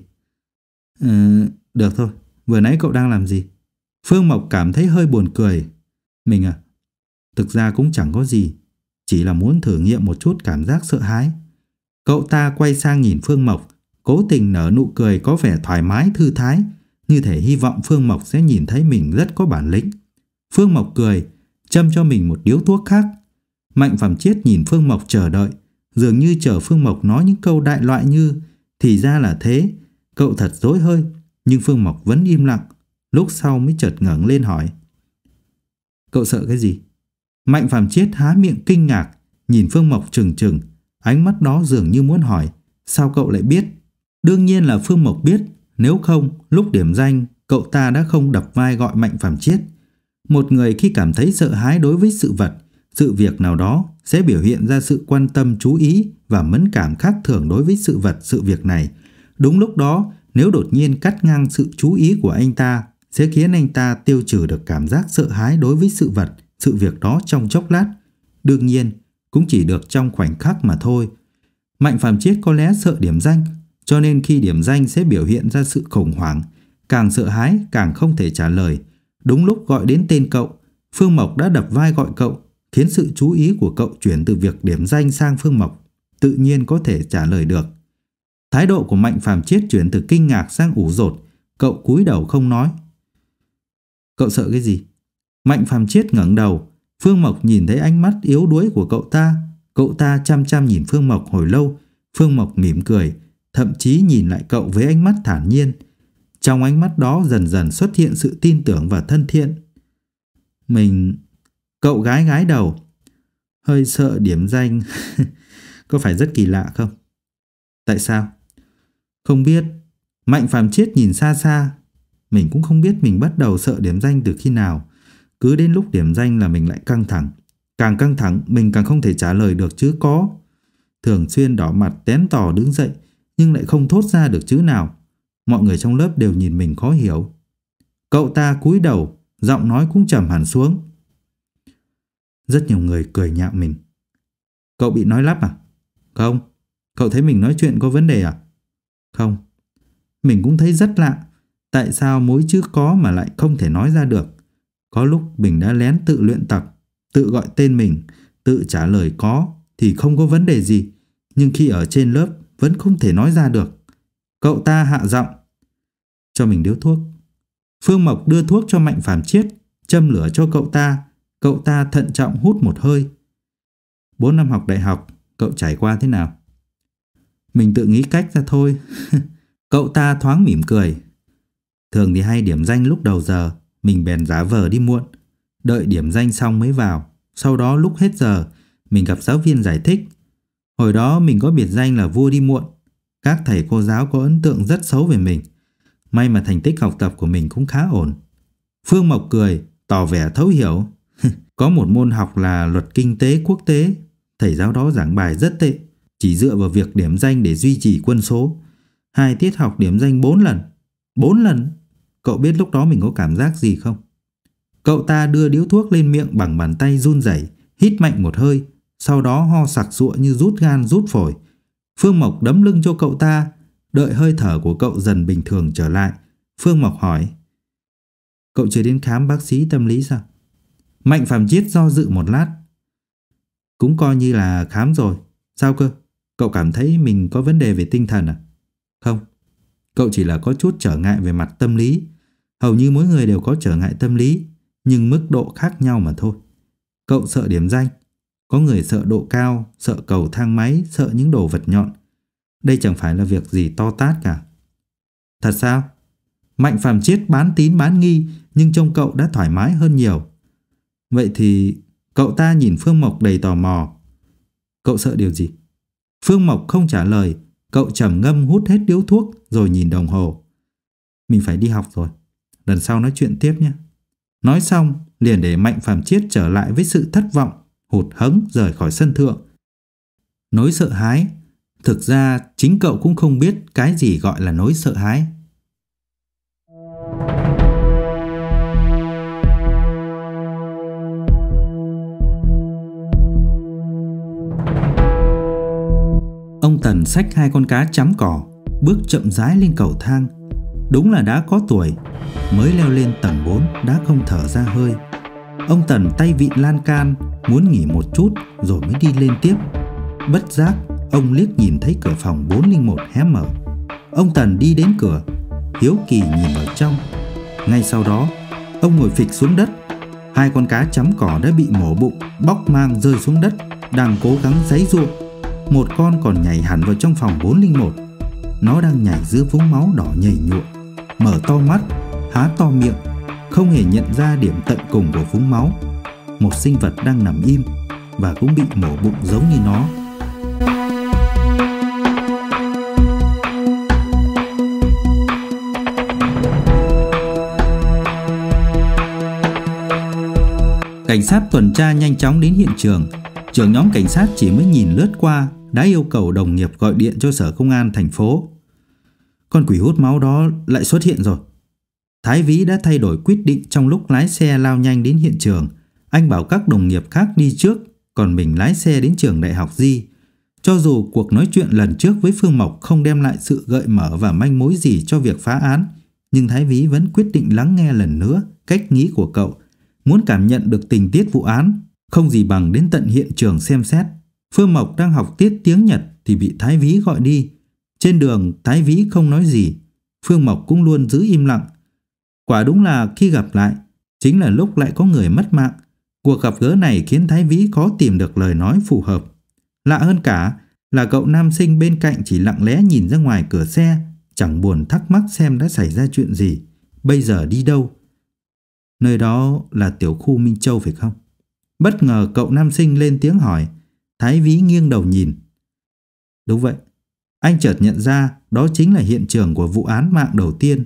A: Ờ, được thôi, vừa nãy cậu đang làm gì? Phương Mộc cảm thấy hơi buồn cười. Mình à, thực ra cũng chẳng có gì, chỉ là muốn thử nghiệm một chút cảm giác sợ hãi. Cậu ta quay sang nhìn Phương Mộc, cố tình nở nụ cười có vẻ thoải mái thư thái, như thể hy vọng Phương Mộc sẽ nhìn thấy mình rất có bản lĩnh. Phương Mộc cười, châm cho mình một điếu thuốc khác. Mạnh Phàm Chiết nhìn Phương Mộc chờ đợi, dường như chờ Phương Mộc nói những câu đại loại như thì ra là thế. Cậu thật dối hơi, nhưng Phương Mộc vẫn im lặng. Lúc sau mới chợt ngẩng lên hỏi. Cậu sợ cái gì? Mạnh Phàm Chiết há miệng kinh ngạc, nhìn Phương Mộc trừng trừng. Ánh mắt đó dường như muốn hỏi, sao cậu lại biết? Đương nhiên là Phương Mộc biết, nếu không, lúc điểm danh, cậu ta đã không đập vai gọi Mạnh Phàm Chiết. Một người khi cảm thấy sợ hãi đối với sự vật, sự việc nào đó sẽ biểu hiện ra sự quan tâm chú ý và mẫn cảm khác thường đối với sự vật, sự việc này. Đúng lúc đó, nếu đột nhiên cắt ngang sự chú ý của anh ta, sẽ khiến anh ta tiêu trừ được cảm giác sợ hãi đối với sự vật, sự việc đó trong chốc lát. Đương nhiên, cũng chỉ được trong khoảnh khắc mà thôi. Mạnh Phàm Chiết có lẽ sợ điểm danh, cho nên khi điểm danh sẽ biểu hiện ra sự khủng hoảng, càng sợ hãi càng không thể trả lời. Đúng lúc gọi đến tên cậu, Phương Mộc đã đập vai gọi cậu, khiến sự chú ý của cậu chuyển từ việc điểm danh sang Phương Mộc, tự nhiên có thể trả lời được. Thái độ của Mạnh Phàm Chiết chuyển từ kinh ngạc sang ủ rột, cậu cúi đầu không nói. Cậu sợ cái gì? Mạnh Phàm Chiết ngẩng đầu. Phương Mộc nhìn thấy ánh mắt yếu đuối của cậu ta. Cậu ta chăm chăm nhìn Phương Mộc hồi lâu. Phương Mộc mỉm cười, thậm chí nhìn lại cậu với ánh mắt thản nhiên. Trong ánh mắt đó dần dần xuất hiện sự tin tưởng và thân thiện. Mình... Cậu gái gái đầu. Hơi sợ điểm danh. Có phải rất kỳ lạ không? Tại sao? Không biết. Mạnh Phàm Chiết nhìn xa xa. Mình cũng không biết mình bắt đầu sợ điểm danh từ khi nào. Cứ đến lúc điểm danh là mình lại căng thẳng. Càng căng thẳng mình càng không thể trả lời được chữ có. Thường xuyên đỏ mặt tén tỏ đứng dậy, nhưng lại không thốt ra được chữ nào. Mọi người trong lớp đều nhìn mình khó hiểu. Cậu ta cúi đầu, giọng nói cũng trầm hẳn xuống. Rất nhiều người cười nhạo mình. Cậu bị nói lắp à? Không. Cậu thấy mình nói chuyện có vấn đề à? Không. Mình cũng thấy rất lạ. Tại sao mỗi chữ có mà lại không thể nói ra được? Có lúc mình đã lén tự luyện tập, tự gọi tên mình, tự trả lời có thì không có vấn đề gì. Nhưng khi ở trên lớp vẫn không thể nói ra được. Cậu ta hạ giọng. Cho mình điếu thuốc. Phương Mộc đưa thuốc cho Mạnh Phàm Chiết, châm lửa cho cậu ta. Cậu ta thận trọng hút một hơi. Bốn năm học đại học, cậu trải qua thế nào? Mình tự nghĩ cách ra thôi. Cậu ta thoáng mỉm cười. Thường thì hay điểm danh lúc đầu giờ, mình bèn giả vờ đi muộn. Đợi điểm danh xong mới vào. Sau đó lúc hết giờ, mình gặp giáo viên giải thích. Hồi đó mình có biệt danh là vua đi muộn. Các thầy cô giáo có ấn tượng rất xấu về mình. May mà thành tích học tập của mình cũng khá ổn. Phương Mộc cười, tỏ vẻ thấu hiểu. Có một môn học là luật kinh tế quốc tế. Thầy giáo đó giảng bài rất tệ, chỉ dựa vào việc điểm danh để duy trì quân số. Hai tiết học điểm danh bốn lần. Bốn lần? Cậu biết lúc đó mình có cảm giác gì không? Cậu ta đưa điếu thuốc lên miệng bằng bàn tay run rẩy, hít mạnh một hơi, sau đó ho sặc sụa như rút gan rút phổi. Phương Mộc đấm lưng cho cậu ta. Đợi hơi thở của cậu dần bình thường trở lại, Phương Mộc hỏi. Cậu chưa đến khám bác sĩ tâm lý sao? Mạnh Phàm Chiết do dự một lát. Cũng coi như là khám rồi. Sao cơ? Cậu cảm thấy mình có vấn đề về tinh thần à? Không. Cậu chỉ là có chút trở ngại về mặt tâm lý. Hầu như mỗi người đều có trở ngại tâm lý, nhưng mức độ khác nhau mà thôi. Cậu sợ điểm danh. Có người sợ độ cao, sợ cầu thang máy, sợ những đồ vật nhọn. Đây chẳng phải là việc gì to tát cả. Thật sao? Mạnh Phàm Chiết bán tín bán nghi, nhưng trông cậu đã thoải mái hơn nhiều. Vậy thì cậu ta nhìn Phương Mộc đầy tò mò. Cậu sợ điều gì? Phương Mộc không trả lời. Cậu trầm ngâm hút hết điếu thuốc rồi nhìn đồng hồ. Mình phải đi học rồi. Lần sau nói chuyện tiếp nhé. Nói xong liền để Mạnh Phàm Chiết trở lại với sự thất vọng, hụt hẫng rời khỏi sân thượng. Nỗi sợ hãi. Thực ra chính cậu cũng không biết cái gì gọi là nỗi sợ hãi. Ông Tần xách hai con cá chấm cỏ, bước chậm rãi lên cầu thang. Đúng là đã có tuổi, mới leo lên tầng bốn đã không thở ra hơi. Ông Tần tay vịn lan can, muốn nghỉ một chút rồi mới đi lên tiếp. Bất giác, ông liếc nhìn thấy cửa phòng bốn không một hé mở. Ông Tần đi đến cửa, hiếu kỳ nhìn vào trong. Ngay sau đó, ông ngồi phịch xuống đất. Hai con cá chấm cỏ đã bị mổ bụng, bóc mang rơi xuống đất, đang cố gắng giãy giụa. Một con còn nhảy hẳn vào trong phòng bốn không một. Nó đang nhảy giữa vũng máu đỏ nhầy nhụa, mở to mắt, há to miệng, không hề nhận ra điểm tận cùng của vũng máu. Một sinh vật đang nằm im và cũng bị mổ bụng giống như nó. Cảnh sát tuần tra nhanh chóng đến hiện trường. Trưởng nhóm cảnh sát chỉ mới nhìn lướt qua đã yêu cầu đồng nghiệp gọi điện cho sở công an thành phố. Con quỷ hút máu đó lại xuất hiện rồi. Thái Vĩ đã thay đổi quyết định trong lúc lái xe lao nhanh đến hiện trường. Anh bảo các đồng nghiệp khác đi trước, còn mình lái xe đến trường đại học Di. Cho dù cuộc nói chuyện lần trước với Phương Mộc không đem lại sự gợi mở và manh mối gì cho việc phá án, nhưng Thái Vĩ vẫn quyết định lắng nghe lần nữa cách nghĩ của cậu. Muốn cảm nhận được tình tiết vụ án, không gì bằng đến tận hiện trường xem xét. Phương Mộc đang học tiết tiếng Nhật thì bị Thái Vĩ gọi đi. Trên đường Thái Vĩ không nói gì, Phương Mộc cũng luôn giữ im lặng. Quả đúng là khi gặp lại, chính là lúc lại có người mất mạng. Cuộc gặp gỡ này khiến Thái Vĩ khó tìm được lời nói phù hợp. Lạ hơn cả là cậu nam sinh bên cạnh chỉ lặng lẽ nhìn ra ngoài cửa xe, chẳng buồn thắc mắc xem đã xảy ra chuyện gì, bây giờ đi đâu. Nơi đó là tiểu khu Minh Châu phải không? Bất ngờ cậu nam sinh lên tiếng hỏi. Thái Vĩ nghiêng đầu nhìn. Đúng vậy. Anh chợt nhận ra đó chính là hiện trường của vụ án mạng đầu tiên.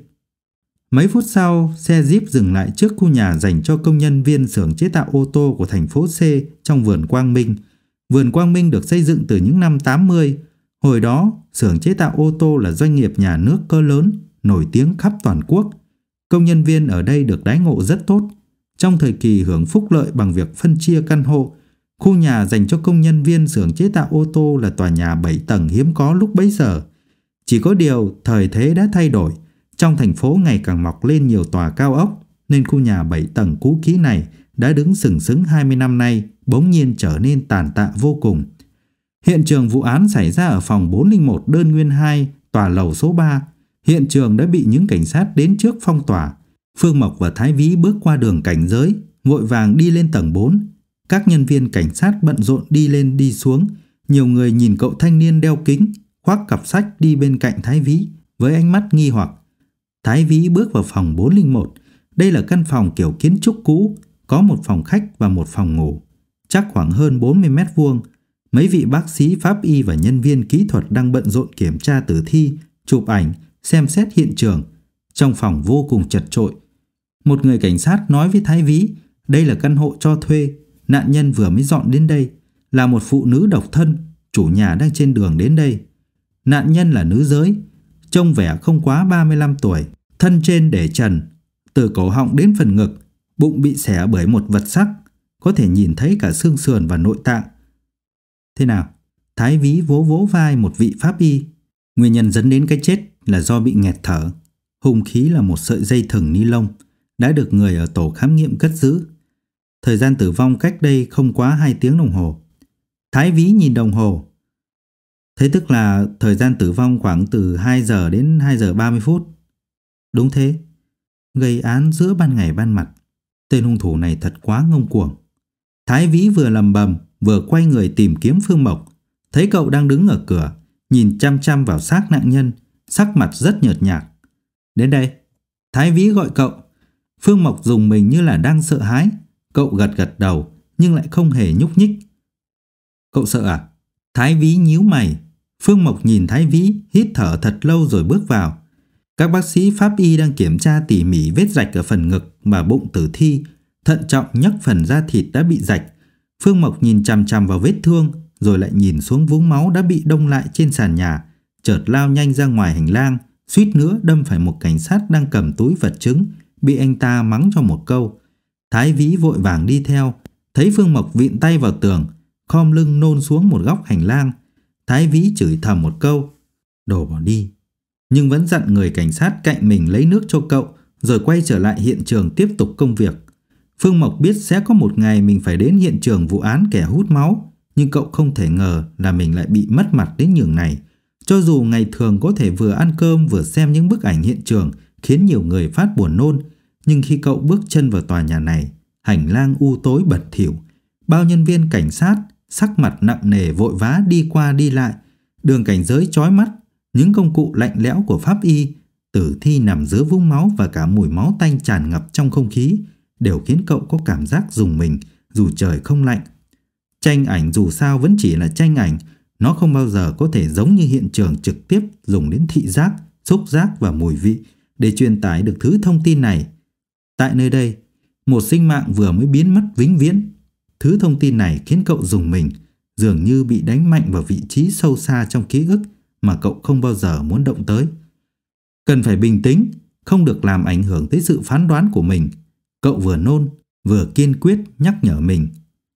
A: Mấy phút sau, xe Jeep dừng lại trước khu nhà dành cho công nhân viên xưởng chế tạo ô tô của thành phố C trong vườn Quang Minh. Vườn Quang Minh được xây dựng từ những năm tám mươi. Hồi đó, xưởng chế tạo ô tô là doanh nghiệp nhà nước cỡ lớn, nổi tiếng khắp toàn quốc. Công nhân viên ở đây được đãi ngộ rất tốt. Trong thời kỳ hưởng phúc lợi bằng việc phân chia căn hộ, khu nhà dành cho công nhân viên xưởng chế tạo ô tô là tòa nhà bảy tầng hiếm có lúc bấy giờ. Chỉ có điều thời thế đã thay đổi, trong thành phố ngày càng mọc lên nhiều tòa cao ốc, nên khu nhà bảy tầng cũ kỹ này đã đứng sừng sững hai mươi năm nay bỗng nhiên trở nên tàn tạ vô cùng. Hiện trường vụ án xảy ra ở phòng bốn không một đơn nguyên hai, tòa lầu số ba. Hiện trường đã bị những cảnh sát đến trước phong tỏa. Phương Mộc và Thái Vĩ bước qua đường cảnh giới, vội vàng đi lên tầng bốn. Các nhân viên cảnh sát bận rộn đi lên đi xuống. Nhiều người nhìn cậu thanh niên đeo kính, khoác cặp sách đi bên cạnh Thái Vĩ với ánh mắt nghi hoặc. Thái Vĩ bước vào phòng bốn không một. Đây là căn phòng kiểu kiến trúc cũ, có một phòng khách và một phòng ngủ, chắc khoảng hơn bốn mươi mét vuông. Mấy vị bác sĩ, pháp y và nhân viên kỹ thuật đang bận rộn kiểm tra tử thi, chụp ảnh, xem xét hiện trường. Trong phòng vô cùng chật chội. Một người cảnh sát nói với Thái Vĩ, đây là căn hộ cho thuê, nạn nhân vừa mới dọn đến đây, là một phụ nữ độc thân, chủ nhà đang trên đường đến đây. Nạn nhân là nữ giới, trông vẻ không quá ba mươi lăm tuổi, thân trên để trần, từ cổ họng đến phần ngực, bụng bị xẻ bởi một vật sắc, có thể nhìn thấy cả xương sườn và nội tạng. Thế nào? Thái Vĩ vỗ vỗ vai một vị pháp y. Nguyên nhân dẫn đến cái chết là do bị nghẹt thở. Hung khí là một sợi dây thừng ni lông, đã được người ở tổ khám nghiệm cất giữ. Thời gian tử vong cách đây không quá hai tiếng đồng hồ. Thái Vĩ nhìn đồng hồ. Thế tức là thời gian tử vong khoảng từ hai giờ đến hai giờ ba mươi phút. Đúng thế. Gây án giữa ban ngày ban mặt. Tên hung thủ này thật quá ngông cuồng. Thái Vĩ vừa lầm bầm vừa quay người tìm kiếm Phương Mộc. Thấy cậu đang đứng ở cửa, nhìn chăm chăm vào xác nạn nhân, sắc mặt rất nhợt nhạt. Đến đây. Thái Vĩ gọi cậu. Phương Mộc rùng mình như là đang sợ hãi. Cậu gật gật đầu nhưng lại không hề nhúc nhích. Cậu sợ à? Thái Vĩ nhíu mày. Phương Mộc nhìn Thái Vĩ, hít thở thật lâu rồi bước vào. Các bác sĩ pháp y đang kiểm tra tỉ mỉ vết rạch ở phần ngực và bụng tử thi, thận trọng nhấc phần da thịt đã bị rạch. Phương Mộc nhìn chằm chằm vào vết thương, rồi lại nhìn xuống vũng máu đã bị đông lại trên sàn nhà, chợt lao nhanh ra ngoài hành lang, suýt nữa đâm phải một cảnh sát đang cầm túi vật chứng, bị anh ta mắng cho một câu. Thái Vĩ vội vàng đi theo, thấy Phương Mộc vịn tay vào tường, khom lưng nôn xuống một góc hành lang. Thái Vĩ chửi thầm một câu, đồ bỏ đi, nhưng vẫn dặn người cảnh sát cạnh mình lấy nước cho cậu, rồi quay trở lại hiện trường tiếp tục công việc. Phương Mộc biết sẽ có một ngày mình phải đến hiện trường vụ án kẻ hút máu, nhưng cậu không thể ngờ là mình lại bị mất mặt đến nhường này. Cho dù ngày thường có thể vừa ăn cơm vừa xem những bức ảnh hiện trường khiến nhiều người phát buồn nôn, nhưng khi cậu bước chân vào tòa nhà này, hành lang u tối bẩn thỉu, bao nhân viên cảnh sát sắc mặt nặng nề vội vã đi qua đi lại, đường cảnh giới chói mắt, những công cụ lạnh lẽo của pháp y, tử thi nằm giữa vũng máu và cả mùi máu tanh tràn ngập trong không khí đều khiến cậu có cảm giác rùng mình dù trời không lạnh. Tranh ảnh dù sao vẫn chỉ là tranh ảnh, nó không bao giờ có thể giống như hiện trường trực tiếp dùng đến thị giác, xúc giác và mùi vị để truyền tải được thứ thông tin này. Tại nơi đây, một sinh mạng vừa mới biến mất vĩnh viễn. Thứ thông tin này khiến cậu rùng mình, dường như bị đánh mạnh vào vị trí sâu xa trong ký ức mà cậu không bao giờ muốn động tới. Cần phải bình tĩnh, không được làm ảnh hưởng tới sự phán đoán của mình. Cậu vừa nôn, vừa kiên quyết nhắc nhở mình.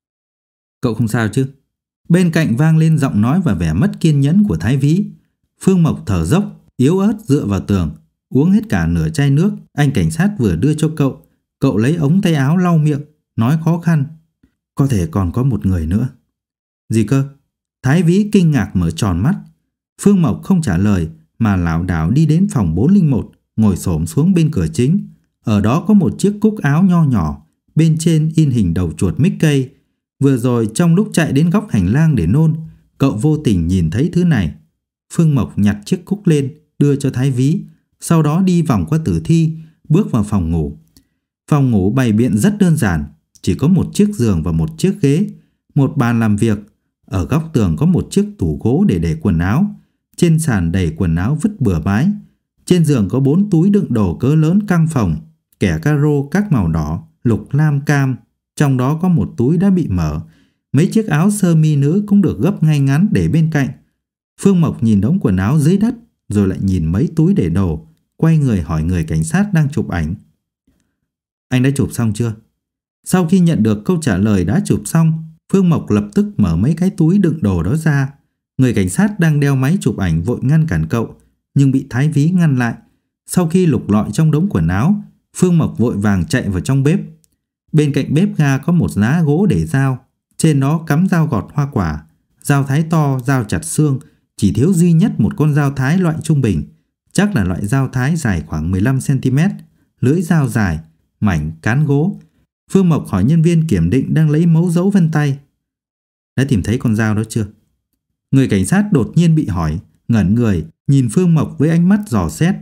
A: Cậu không sao chứ? Bên cạnh vang lên giọng nói và vẻ mất kiên nhẫn của Thái Vĩ. Phương Mộc thở dốc, yếu ớt dựa vào tường, uống hết cả nửa chai nước anh cảnh sát vừa đưa cho cậu. Cậu lấy ống tay áo lau miệng, nói khó khăn. Có thể còn có một người nữa. Gì cơ? Thái Vĩ kinh ngạc mở tròn mắt. Phương Mộc không trả lời mà lảo đảo đi đến phòng bốn không một, ngồi xổm xuống bên cửa chính. Ở đó có một chiếc cúc áo nho nhỏ, bên trên in hình đầu chuột Mickey. Vừa rồi trong lúc chạy đến góc hành lang để nôn, cậu vô tình nhìn thấy thứ này. Phương Mộc nhặt chiếc cúc lên, đưa cho Thái Vĩ, sau đó đi vòng qua tử thi, bước vào phòng ngủ. Phòng ngủ bày biện rất đơn giản, chỉ có một chiếc giường và một chiếc ghế, một bàn làm việc. Ở góc tường có một chiếc tủ gỗ để để quần áo. Trên sàn đầy quần áo vứt bừa bãi. Trên giường có bốn túi đựng đồ cỡ lớn căng phòng, kẻ caro các màu đỏ, lục, lam, cam. Trong đó có một túi đã bị mở. Mấy chiếc áo sơ mi nữ cũng được gấp ngay ngắn để bên cạnh. Phương Mộc nhìn đống quần áo dưới đất, rồi lại nhìn mấy túi để đồ, quay người hỏi người cảnh sát đang chụp ảnh. Anh đã chụp xong chưa? Sau khi nhận được câu trả lời đã chụp xong, Phương Mộc lập tức mở mấy cái túi đựng đồ đó ra. Người cảnh sát đang đeo máy chụp ảnh vội ngăn cản cậu, nhưng bị Thái Ví ngăn lại. Sau khi lục lọi trong đống quần áo, Phương Mộc vội vàng chạy vào trong bếp. Bên cạnh bếp ga có một giá gỗ để dao, trên đó cắm dao gọt hoa quả, dao thái to, dao chặt xương, chỉ thiếu duy nhất một con dao thái loại trung bình, chắc là loại dao thái dài khoảng mười lăm xăng ti mét, lưỡi dao dài, mảnh, cán gỗ. Phương Mộc hỏi nhân viên kiểm định đang lấy mẫu dấu vân tay. Đã tìm thấy con dao đó chưa? Người cảnh sát đột nhiên bị hỏi, ngẩn người, nhìn Phương Mộc với ánh mắt dò xét.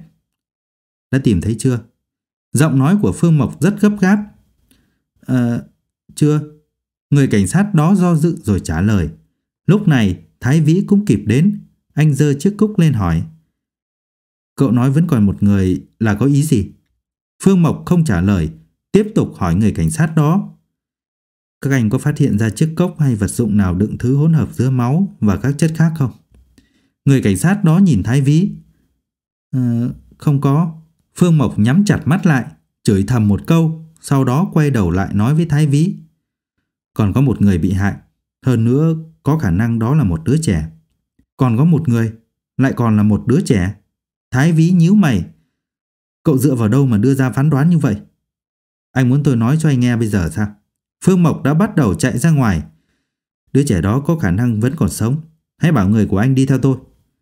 A: Đã tìm thấy chưa? Giọng nói của Phương Mộc rất gấp gáp. Ờ, chưa. Người cảnh sát đó do dự rồi trả lời. Lúc này, Thái Vĩ cũng kịp đến. Anh giơ chiếc cúc lên hỏi. Cậu nói vẫn còn một người là có ý gì? Phương Mộc không trả lời, tiếp tục hỏi người cảnh sát đó. Các anh có phát hiện ra chiếc cốc hay vật dụng nào đựng thứ hỗn hợp giữa máu và các chất khác không? Người cảnh sát đó nhìn Thái Vĩ. Ờ, không có. Phương Mộc nhắm chặt mắt lại, chửi thầm một câu, sau đó quay đầu lại nói với Thái Vĩ. Còn có một người bị hại, hơn nữa có khả năng đó là một đứa trẻ. Còn có một người, lại còn là một đứa trẻ. Thái Vĩ nhíu mày. Cậu dựa vào đâu mà đưa ra phán đoán như vậy? Anh muốn tôi nói cho anh nghe bây giờ sao? Phương Mộc đã bắt đầu chạy ra ngoài. Đứa trẻ đó có khả năng vẫn còn sống. Hãy bảo người của anh đi theo tôi.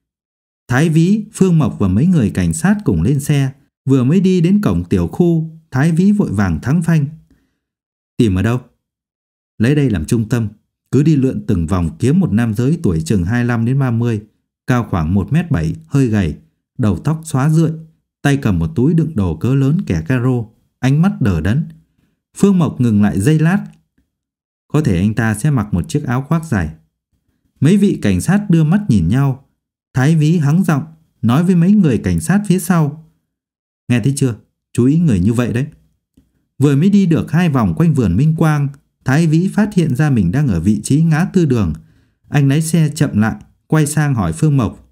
A: Thái Vĩ, Phương Mộc và mấy người cảnh sát cùng lên xe. Vừa mới đi đến cổng tiểu khu, Thái Vĩ vội vàng thắng phanh. Tìm ở đâu? Lấy đây làm trung tâm, cứ đi lượn từng vòng kiếm một nam giới tuổi chừng hai mươi lăm đến ba mươi, cao khoảng một mét bảy, hơi gầy, đầu tóc xóa rượi, tay cầm một túi đựng đồ cỡ lớn kẻ caro, ánh mắt đờ đẫn. Phương Mộc ngừng lại giây lát. Có thể anh ta sẽ mặc một chiếc áo khoác dài. Mấy vị cảnh sát đưa mắt nhìn nhau. Thái Vĩ hắng giọng nói với mấy người cảnh sát phía sau. Nghe thấy chưa? Chú ý người như vậy đấy. Vừa mới đi được hai vòng quanh vườn Minh Quang, Thái Vĩ phát hiện ra mình đang ở vị trí ngã tư đường. Anh lái xe chậm lại, quay sang hỏi Phương Mộc.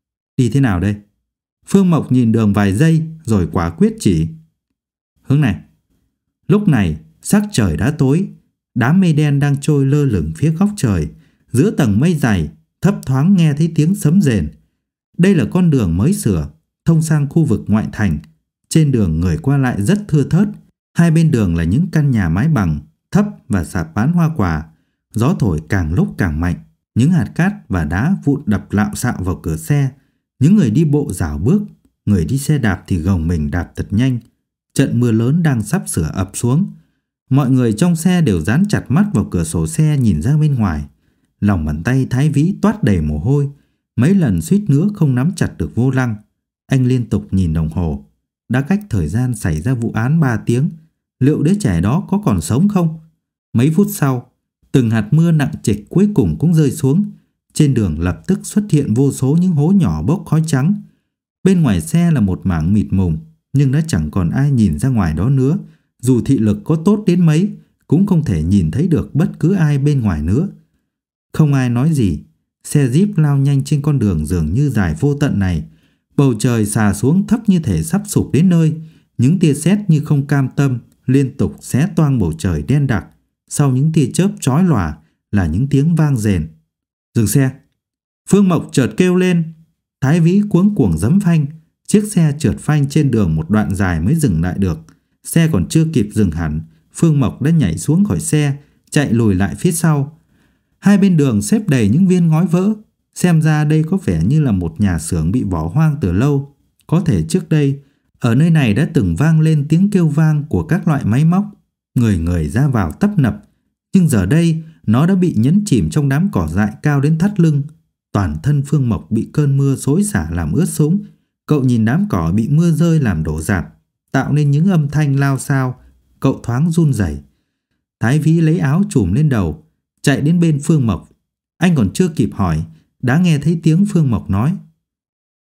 A: Đi thế nào đây? Phương Mộc nhìn đường vài giây rồi quả quyết chỉ. Hướng này. Lúc này, sắc trời đã tối. Đám mây đen đang trôi lơ lửng phía góc trời. Giữa tầng mây dày, thấp thoáng nghe thấy tiếng sấm rền. Đây là con đường mới sửa, thông sang khu vực ngoại thành. Trên đường người qua lại rất thưa thớt. Hai bên đường là những căn nhà mái bằng, thấp và sạp bán hoa quả. Gió thổi càng lúc càng mạnh. Những hạt cát và đá vụn đập lạo xạo vào cửa xe. Những người đi bộ rảo bước, người đi xe đạp thì gồng mình đạp thật nhanh. Trận mưa lớn đang sắp sửa ập xuống. Mọi người trong xe đều dán chặt mắt vào cửa sổ xe nhìn ra bên ngoài. Lòng bàn tay Thái Vĩ toát đầy mồ hôi. Mấy lần suýt nữa không nắm chặt được vô lăng. Anh liên tục nhìn đồng hồ. Đã cách thời gian xảy ra vụ án ba tiếng. Liệu đứa trẻ đó có còn sống không? Mấy phút sau, từng hạt mưa nặng trịch cuối cùng cũng rơi xuống. Trên đường lập tức xuất hiện vô số những hố nhỏ bốc khói trắng. Bên ngoài xe là một mảng mịt mùng, nhưng đã chẳng còn ai nhìn ra ngoài đó nữa. Dù thị lực có tốt đến mấy, cũng không thể nhìn thấy được bất cứ ai bên ngoài nữa. Không ai nói gì. Xe Jeep lao nhanh trên con đường dường như dài vô tận này. Bầu trời xà xuống thấp như thể sắp sụp đến nơi. Những tia sét như không cam tâm liên tục xé toang bầu trời đen đặc. Sau những tia chớp chói lòa là những tiếng vang rền. Dừng xe. Phương Mộc chợt kêu lên. Thái Vĩ cuống cuồng giẫm phanh. Chiếc xe trượt phanh trên đường một đoạn dài mới dừng lại được. Xe còn chưa kịp dừng hẳn, Phương Mộc đã nhảy xuống khỏi xe, chạy lùi lại phía sau. Hai bên đường xếp đầy những viên ngói vỡ. Xem ra đây có vẻ như là một nhà xưởng bị bỏ hoang từ lâu. Có thể trước đây, ở nơi này đã từng vang lên tiếng kêu vang của các loại máy móc. Người người ra vào tấp nập. Nhưng giờ đây, nó đã bị nhấn chìm trong đám cỏ dại cao đến thắt lưng. Toàn thân Phương Mộc bị cơn mưa xối xả làm ướt sũng. Cậu nhìn đám cỏ bị mưa rơi làm đổ rạp, tạo nên những âm thanh lao xao. Cậu thoáng run rẩy. Thái Vĩ lấy áo trùm lên đầu, chạy đến bên Phương Mộc. Anh còn chưa kịp hỏi, đã nghe thấy tiếng Phương Mộc nói.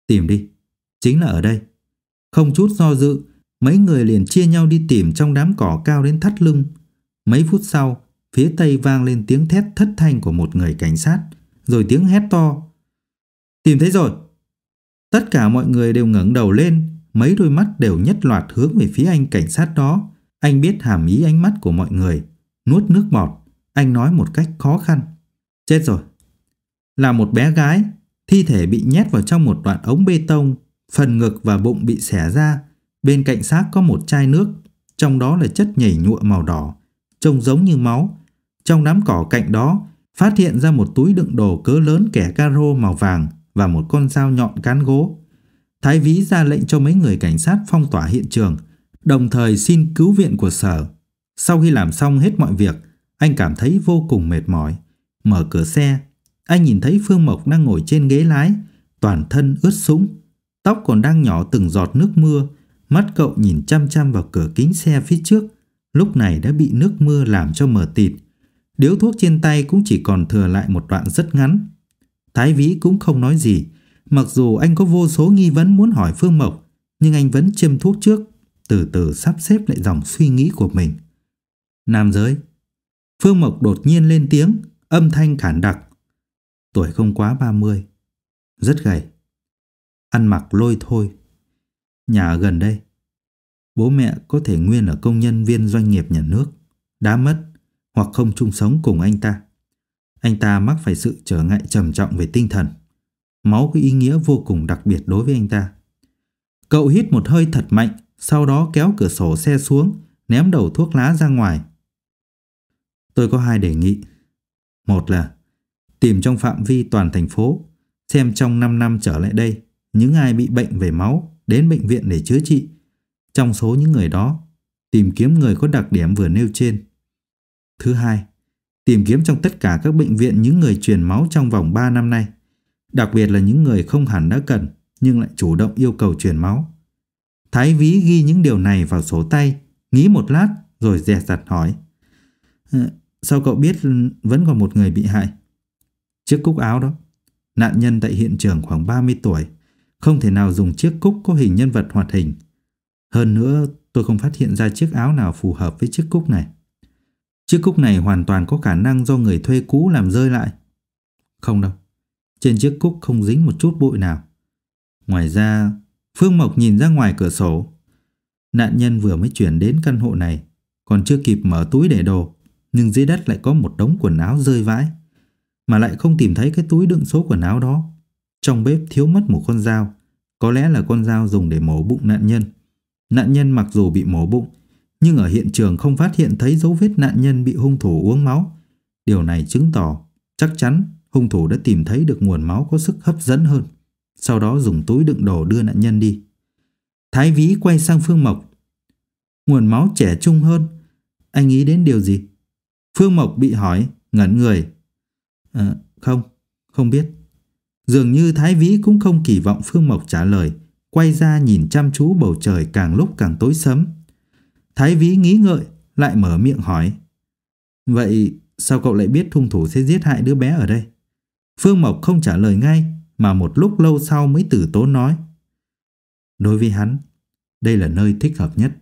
A: Tìm đi, chính là ở đây. Không chút do dự, mấy người liền chia nhau đi tìm trong đám cỏ cao đến thắt lưng. Mấy phút sau, phía tây vang lên tiếng thét thất thanh của một người cảnh sát, rồi tiếng hét to. Tìm thấy rồi! Tất cả mọi người đều ngẩng đầu lên, mấy đôi mắt đều nhất loạt hướng về phía anh cảnh sát đó. Anh biết hàm ý ánh mắt của mọi người, nuốt nước bọt, anh nói một cách khó khăn. Chết rồi! Là một bé gái, thi thể bị nhét vào trong một đoạn ống bê tông, phần ngực và bụng bị xẻ ra. Bên cạnh xác có một chai nước, trong đó là chất nhầy nhụa màu đỏ, trông giống như máu. Trong đám cỏ cạnh đó, phát hiện ra một túi đựng đồ cỡ lớn kẻ caro màu vàng và một con dao nhọn cán gỗ. Thái úy ra lệnh cho mấy người cảnh sát phong tỏa hiện trường, đồng thời xin cứu viện của sở. Sau khi làm xong hết mọi việc, anh cảm thấy vô cùng mệt mỏi. Mở cửa xe, anh nhìn thấy Phương Mộc đang ngồi trên ghế lái, toàn thân ướt sũng, tóc còn đang nhỏ từng giọt nước mưa. Mắt cậu nhìn chăm chăm vào cửa kính xe phía trước, lúc này đã bị nước mưa làm cho mờ tịt. Điếu thuốc trên tay cũng chỉ còn thừa lại một đoạn rất ngắn. Thái úy cũng không nói gì, mặc dù anh có vô số nghi vấn muốn hỏi Phương Mộc, nhưng anh vẫn châm thuốc trước, từ từ sắp xếp lại dòng suy nghĩ của mình. Nam giới. Phương Mộc đột nhiên lên tiếng, âm thanh khản đặc. Tuổi không quá ba mươi, rất gầy, ăn mặc lôi thôi. Nhà ở gần đây. Bố mẹ có thể nguyên là công nhân viên doanh nghiệp nhà nước, đã mất hoặc không chung sống cùng anh ta. Anh ta mắc phải sự trở ngại trầm trọng về tinh thần. Máu có ý nghĩa vô cùng đặc biệt đối với anh ta. Cậu hít một hơi thật mạnh, sau đó kéo cửa sổ xe xuống, ném đầu thuốc lá ra ngoài. Tôi có hai đề nghị. Một là tìm trong phạm vi toàn thành phố, xem trong năm năm trở lại đây, những ai bị bệnh về máu đến bệnh viện để chữa trị. Trong số những người đó, tìm kiếm người có đặc điểm vừa nêu trên. Thứ hai, tìm kiếm trong tất cả các bệnh viện những người truyền máu trong vòng ba năm nay, đặc biệt là những người không hẳn đã cần nhưng lại chủ động yêu cầu truyền máu. Thái úy ghi những điều này vào sổ tay, nghĩ một lát rồi dè dặt hỏi. Sao cậu biết vẫn còn một người bị hại? Chiếc cúc áo đó. Nạn nhân tại hiện trường khoảng ba mươi tuổi, không thể nào dùng chiếc cúc có hình nhân vật hoạt hình. Hơn nữa, tôi không phát hiện ra chiếc áo nào phù hợp với chiếc cúc này. Chiếc cúc này hoàn toàn có khả năng do người thuê cũ làm rơi lại. Không đâu, trên chiếc cúc không dính một chút bụi nào. Ngoài ra, Phương Mộc nhìn ra ngoài cửa sổ. Nạn nhân vừa mới chuyển đến căn hộ này, còn chưa kịp mở túi để đồ, nhưng dưới đất lại có một đống quần áo rơi vãi, mà lại không tìm thấy cái túi đựng số quần áo đó. Trong bếp thiếu mất một con dao, có lẽ là con dao dùng để mổ bụng nạn nhân. Nạn nhân mặc dù bị mổ bụng, nhưng ở hiện trường không phát hiện thấy dấu vết nạn nhân bị hung thủ uống máu. Điều này chứng tỏ chắc chắn hung thủ đã tìm thấy được nguồn máu có sức hấp dẫn hơn, sau đó dùng túi đựng đồ đưa nạn nhân đi. Thái úy quay sang Phương Mộc. Nguồn máu trẻ trung hơn, anh nghĩ đến điều gì? Phương Mộc bị hỏi, ngẩn người. À, không, không biết. Dường như Thái úy cũng không kỳ vọng Phương Mộc trả lời, quay ra nhìn chăm chú bầu trời càng lúc càng tối sẫm. Thái úy nghĩ ngợi, lại mở miệng hỏi. Vậy sao cậu lại biết hung thủ sẽ giết hại đứa bé ở đây? Phương Mộc không trả lời ngay, mà một lúc lâu sau mới từ tốn nói. Đối với hắn, đây là nơi thích hợp nhất.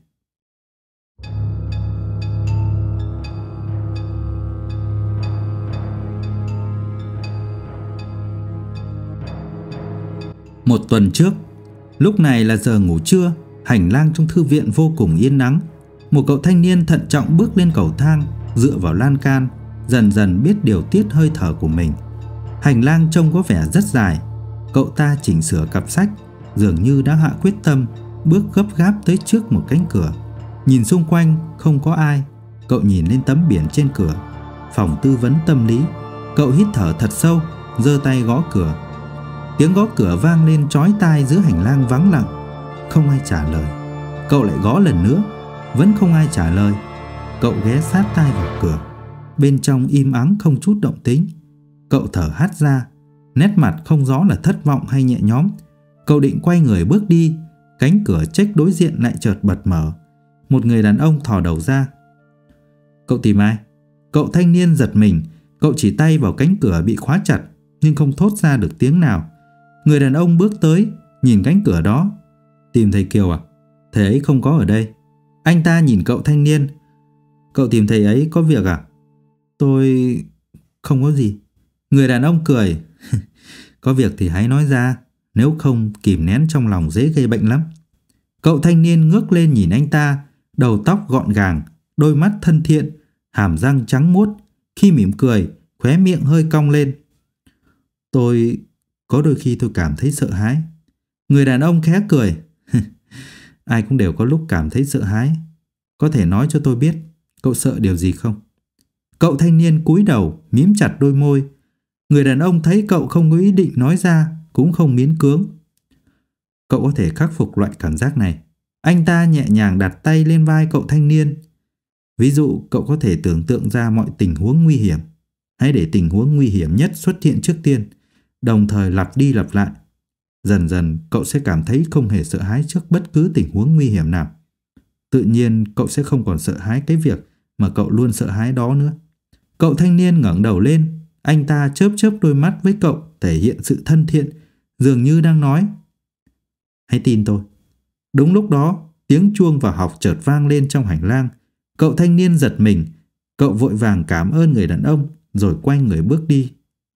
A: Một tuần trước, lúc này là giờ ngủ trưa, hành lang trong thư viện vô cùng yên ắng. Một cậu thanh niên thận trọng bước lên cầu thang, dựa vào lan can, dần dần biết điều tiết hơi thở của mình. Hành lang trông có vẻ rất dài. Cậu ta chỉnh sửa cặp sách, dường như đã hạ quyết tâm, bước gấp gáp tới trước một cánh cửa. Nhìn xung quanh không có ai, cậu nhìn lên tấm biển trên cửa. Phòng tư vấn tâm lý. Cậu hít thở thật sâu, giơ tay gõ cửa. Tiếng gõ cửa vang lên chói tai giữa hành lang vắng lặng. Không ai trả lời. Cậu lại gõ lần nữa, vẫn không ai trả lời. Cậu ghé sát tai vào cửa. Bên trong im ắng không chút động tĩnh. Cậu thở hắt ra, nét mặt không rõ là thất vọng hay nhẹ nhõm. Cậu định quay người bước đi, cánh cửa trách đối diện lại chợt bật mở. Một người đàn ông thò đầu ra. Cậu tìm ai? Cậu thanh niên giật mình. Cậu chỉ tay vào cánh cửa bị khóa chặt, nhưng không thốt ra được tiếng nào. Người đàn ông bước tới, nhìn cánh cửa đó. Tìm thầy Kiều à? Thầy ấy không có ở đây. Anh ta nhìn cậu thanh niên. Cậu tìm thầy ấy có việc à? Tôi... không có gì. Người đàn ông cười. Có việc thì hãy nói ra, nếu không kìm nén trong lòng dễ gây bệnh lắm. Cậu thanh niên ngước lên nhìn anh ta, đầu tóc gọn gàng, đôi mắt thân thiện, hàm răng trắng muốt. Khi mỉm cười, khóe miệng hơi cong lên. Tôi... có đôi khi tôi cảm thấy sợ hãi. Người đàn ông khẽ cười. Ai cũng đều có lúc cảm thấy sợ hãi. Có thể nói cho tôi biết cậu sợ điều gì không? Cậu thanh niên cúi đầu, mím chặt đôi môi. Người đàn ông thấy cậu không có ý định nói ra, cũng không miễn cưỡng. Cậu có thể khắc phục loại cảm giác này. Anh ta nhẹ nhàng đặt tay lên vai cậu thanh niên. Ví dụ cậu có thể tưởng tượng ra mọi tình huống nguy hiểm. Hãy để tình huống nguy hiểm nhất xuất hiện trước tiên, đồng thời lặp đi lặp lại. Dần dần cậu sẽ cảm thấy không hề sợ hãi trước bất cứ tình huống nguy hiểm nào. Tự nhiên cậu sẽ không còn sợ hãi cái việc mà cậu luôn sợ hãi đó nữa. Cậu thanh niên ngẩng đầu lên. Anh ta chớp chớp đôi mắt với cậu, thể hiện sự thân thiện, dường như đang nói: hãy tin tôi. Đúng lúc đó, tiếng chuông vào học chợt vang lên trong hành lang. Cậu thanh niên giật mình. Cậu vội vàng cảm ơn người đàn ông, rồi quay người bước đi.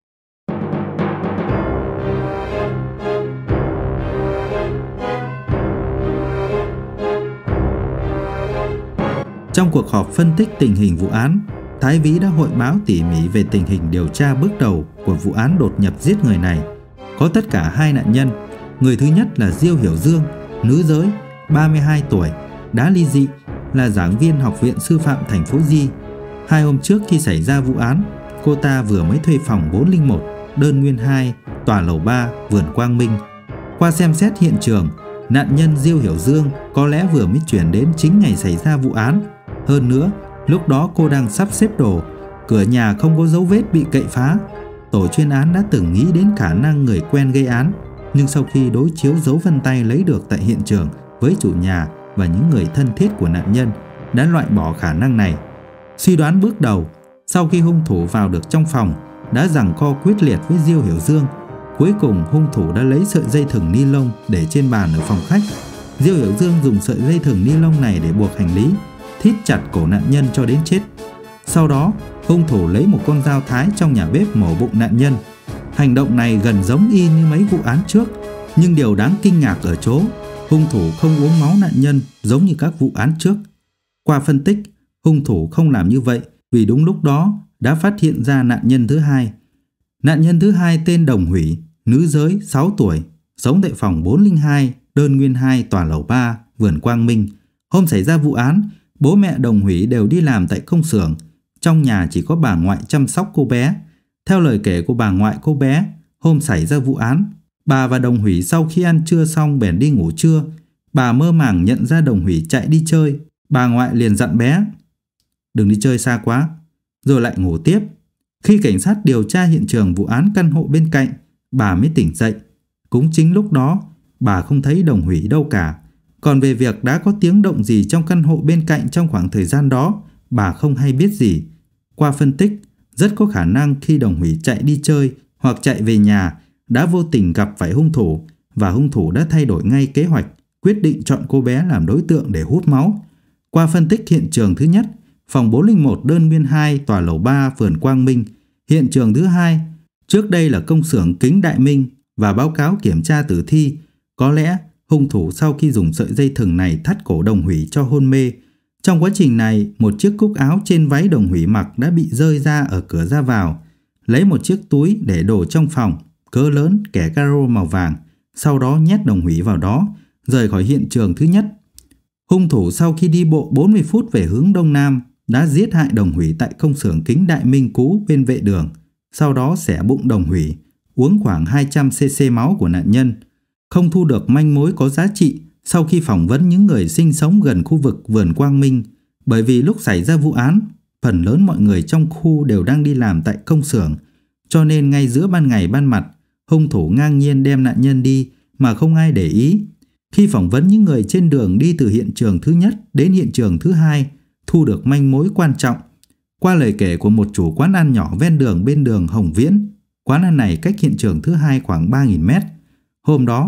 A: Trong cuộc họp phân tích tình hình vụ án, Thái Vĩ đã hội báo tỉ mỉ về tình hình điều tra bước đầu của vụ án đột nhập giết người này. Có tất cả hai nạn nhân. Người thứ nhất là Diêu Hiểu Dương, nữ giới, ba mươi hai tuổi, đá ly dị, là giảng viên Học viện Sư phạm thành phố Di. Hai hôm trước khi xảy ra vụ án, cô ta vừa mới thuê phòng bốn không một, đơn nguyên hai, tòa lầu ba, vườn Quang Minh. Qua xem xét hiện trường, nạn nhân Diêu Hiểu Dương có lẽ vừa mới chuyển đến chính ngày xảy ra vụ án. Hơn nữa, lúc đó cô đang sắp xếp đồ, cửa nhà không có dấu vết bị cậy phá. Tổ chuyên án đã từng nghĩ đến khả năng người quen gây án, nhưng sau khi đối chiếu dấu vân tay lấy được tại hiện trường với chủ nhà và những người thân thiết của nạn nhân, đã loại bỏ khả năng này. Suy đoán bước đầu, sau khi hung thủ vào được trong phòng, đã giằng co quyết liệt với Diêu Hiểu Dương. Cuối cùng hung thủ đã lấy sợi dây thừng ni lông để trên bàn ở phòng khách. Diêu Hiểu Dương dùng sợi dây thừng ni lông này để buộc hành lý, thít chặt cổ nạn nhân cho đến chết. Sau đó, hung thủ lấy một con dao thái trong nhà bếp mổ bụng nạn nhân. Hành động này gần giống y như mấy vụ án trước, nhưng điều đáng kinh ngạc ở chỗ hung thủ không uống máu nạn nhân giống như các vụ án trước. Qua phân tích, hung thủ không làm như vậy vì đúng lúc đó đã phát hiện ra nạn nhân thứ hai. Nạn nhân thứ hai tên Đồng Hủy, nữ giới, sáu tuổi, sống tại phòng bốn không hai, đơn nguyên hai, tòa lầu ba, vườn Quang Minh. Hôm xảy ra vụ án, bố mẹ Đồng Hủy đều đi làm tại công xưởng. Trong nhà chỉ có bà ngoại chăm sóc cô bé. Theo lời kể của bà ngoại cô bé, hôm xảy ra vụ án, bà và Đồng Hủy sau khi ăn trưa xong bèn đi ngủ trưa. Bà mơ màng nhận ra Đồng Hủy chạy đi chơi. Bà ngoại liền dặn bé: đừng đi chơi xa quá, rồi lại ngủ tiếp. Khi cảnh sát điều tra hiện trường vụ án căn hộ bên cạnh, bà mới tỉnh dậy. Cũng chính lúc đó, bà không thấy Đồng Hủy đâu cả. Còn về việc đã có tiếng động gì trong căn hộ bên cạnh trong khoảng thời gian đó, bà không hay biết gì. Qua phân tích, rất có khả năng khi Đồng Hủy chạy đi chơi hoặc chạy về nhà, đã vô tình gặp phải hung thủ, và hung thủ đã thay đổi ngay kế hoạch, quyết định chọn cô bé làm đối tượng để hút máu. Qua phân tích hiện trường thứ nhất, phòng bốn không một, đơn nguyên hai, tòa lầu ba, vườn Quang Minh. Hiện trường thứ hai, trước đây là công xưởng Kính Đại Minh, và báo cáo kiểm tra tử thi. Có lẽ hung thủ sau khi dùng sợi dây thừng này thắt cổ Đồng Hủy cho hôn mê. Trong quá trình này, một chiếc cúc áo trên váy Đồng Hủy mặc đã bị rơi ra ở cửa ra vào. Lấy một chiếc túi để đồ trong phòng, cỡ lớn, kẻ caro màu vàng. Sau đó nhét Đồng Hủy vào đó, rời khỏi hiện trường thứ nhất. Hung thủ sau khi đi bộ bốn mươi phút về hướng đông nam, đã giết hại Đồng Hủy tại công xưởng Kính Đại Minh cũ bên vệ đường. Sau đó xẻ bụng Đồng Hủy, uống khoảng hai trăm xê xê máu của nạn nhân. Không thu được manh mối có giá trị sau khi phỏng vấn những người sinh sống gần khu vực vườn Quang Minh, bởi vì lúc xảy ra vụ án, phần lớn mọi người trong khu đều đang đi làm tại công xưởng, cho nên ngay giữa ban ngày ban mặt, hung thủ ngang nhiên đem nạn nhân đi mà không ai để ý. Khi phỏng vấn những người trên đường đi từ hiện trường thứ nhất đến hiện trường thứ hai, thu được manh mối quan trọng. Qua lời kể của một chủ quán ăn nhỏ ven đường bên đường Hồng Viễn, quán ăn này cách hiện trường thứ hai khoảng ba nghìn mét. Hôm đó,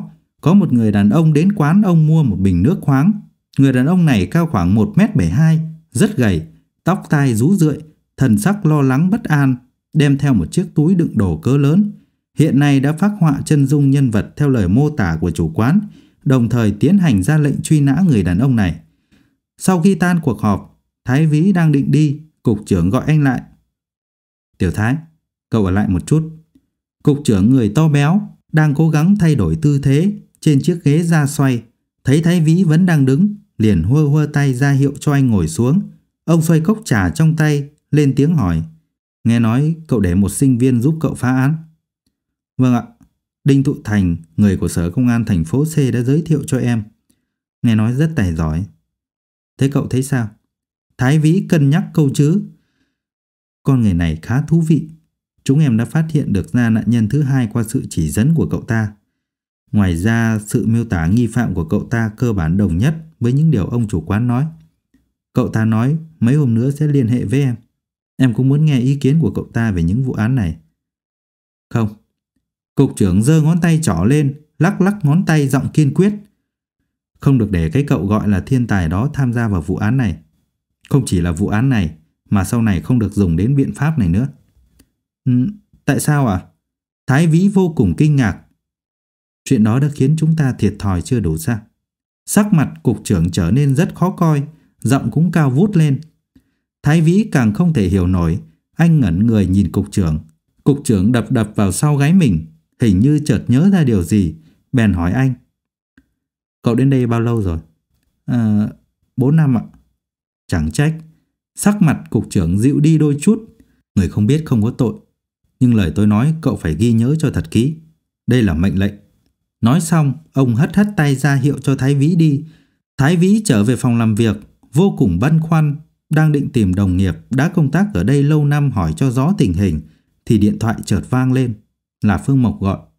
A: có một người đàn ông đến quán ông mua một bình nước khoáng. Người đàn ông này cao khoảng một mét bảy mươi hai, rất gầy, tóc tai rú rượi, thần sắc lo lắng bất an, đem theo một chiếc túi đựng đồ cỡ lớn. Hiện nay đã phác họa chân dung nhân vật theo lời mô tả của chủ quán, đồng thời tiến hành ra lệnh truy nã người đàn ông này. Sau khi tan cuộc họp, Thái Vĩ đang định đi, cục trưởng gọi anh lại. Tiểu Thái, cậu ở lại một chút. Cục trưởng người to béo, đang cố gắng thay đổi tư thế trên chiếc ghế da xoay, thấy Thái Vĩ vẫn đang đứng, liền hơ hơ tay ra hiệu cho anh ngồi xuống. Ông xoay cốc trà trong tay, lên tiếng hỏi. Nghe nói cậu để một sinh viên giúp cậu phá án. Vâng ạ, Đinh Thụ Thành, người của Sở Công an thành phố C đã giới thiệu cho em. Nghe nói rất tài giỏi. Thế cậu thấy sao? Thái Vĩ cân nhắc câu chứ. Con người này khá thú vị. Chúng em đã phát hiện được ra nạn nhân thứ hai qua sự chỉ dẫn của cậu ta. Ngoài ra, sự miêu tả nghi phạm của cậu ta cơ bản đồng nhất với những điều ông chủ quán nói. Cậu ta nói mấy hôm nữa sẽ liên hệ với em. Em cũng muốn nghe ý kiến của cậu ta về những vụ án này. Không. Cục trưởng giơ ngón tay trỏ lên, lắc lắc ngón tay giọng kiên quyết. Không được để cái cậu gọi là thiên tài đó tham gia vào vụ án này. Không chỉ là vụ án này, mà sau này không được dùng đến biện pháp này nữa. Ừ, tại sao ạ? À? Thái Vĩ vô cùng kinh ngạc. Chuyện đó đã khiến chúng ta thiệt thòi chưa đủ sao? Sắc mặt cục trưởng trở nên rất khó coi, giọng cũng cao vút lên. Thái Vĩ càng không thể hiểu nổi, anh ngẩn người nhìn cục trưởng. Cục trưởng đập đập vào sau gáy mình, hình như chợt nhớ ra điều gì, bèn hỏi anh. Cậu đến đây bao lâu rồi? À, bốn năm ạ. Chẳng trách. Sắc mặt cục trưởng dịu đi đôi chút. Người không biết không có tội, nhưng lời tôi nói cậu phải ghi nhớ cho thật kỹ. Đây là mệnh lệnh. Nói xong, ông hất hất tay ra hiệu cho Thái Vĩ đi. Thái Vĩ trở về phòng làm việc, vô cùng băn khoăn, đang định tìm đồng nghiệp đã công tác ở đây lâu năm hỏi cho rõ tình hình, thì điện thoại chợt vang lên. Là Phương Mộc gọi.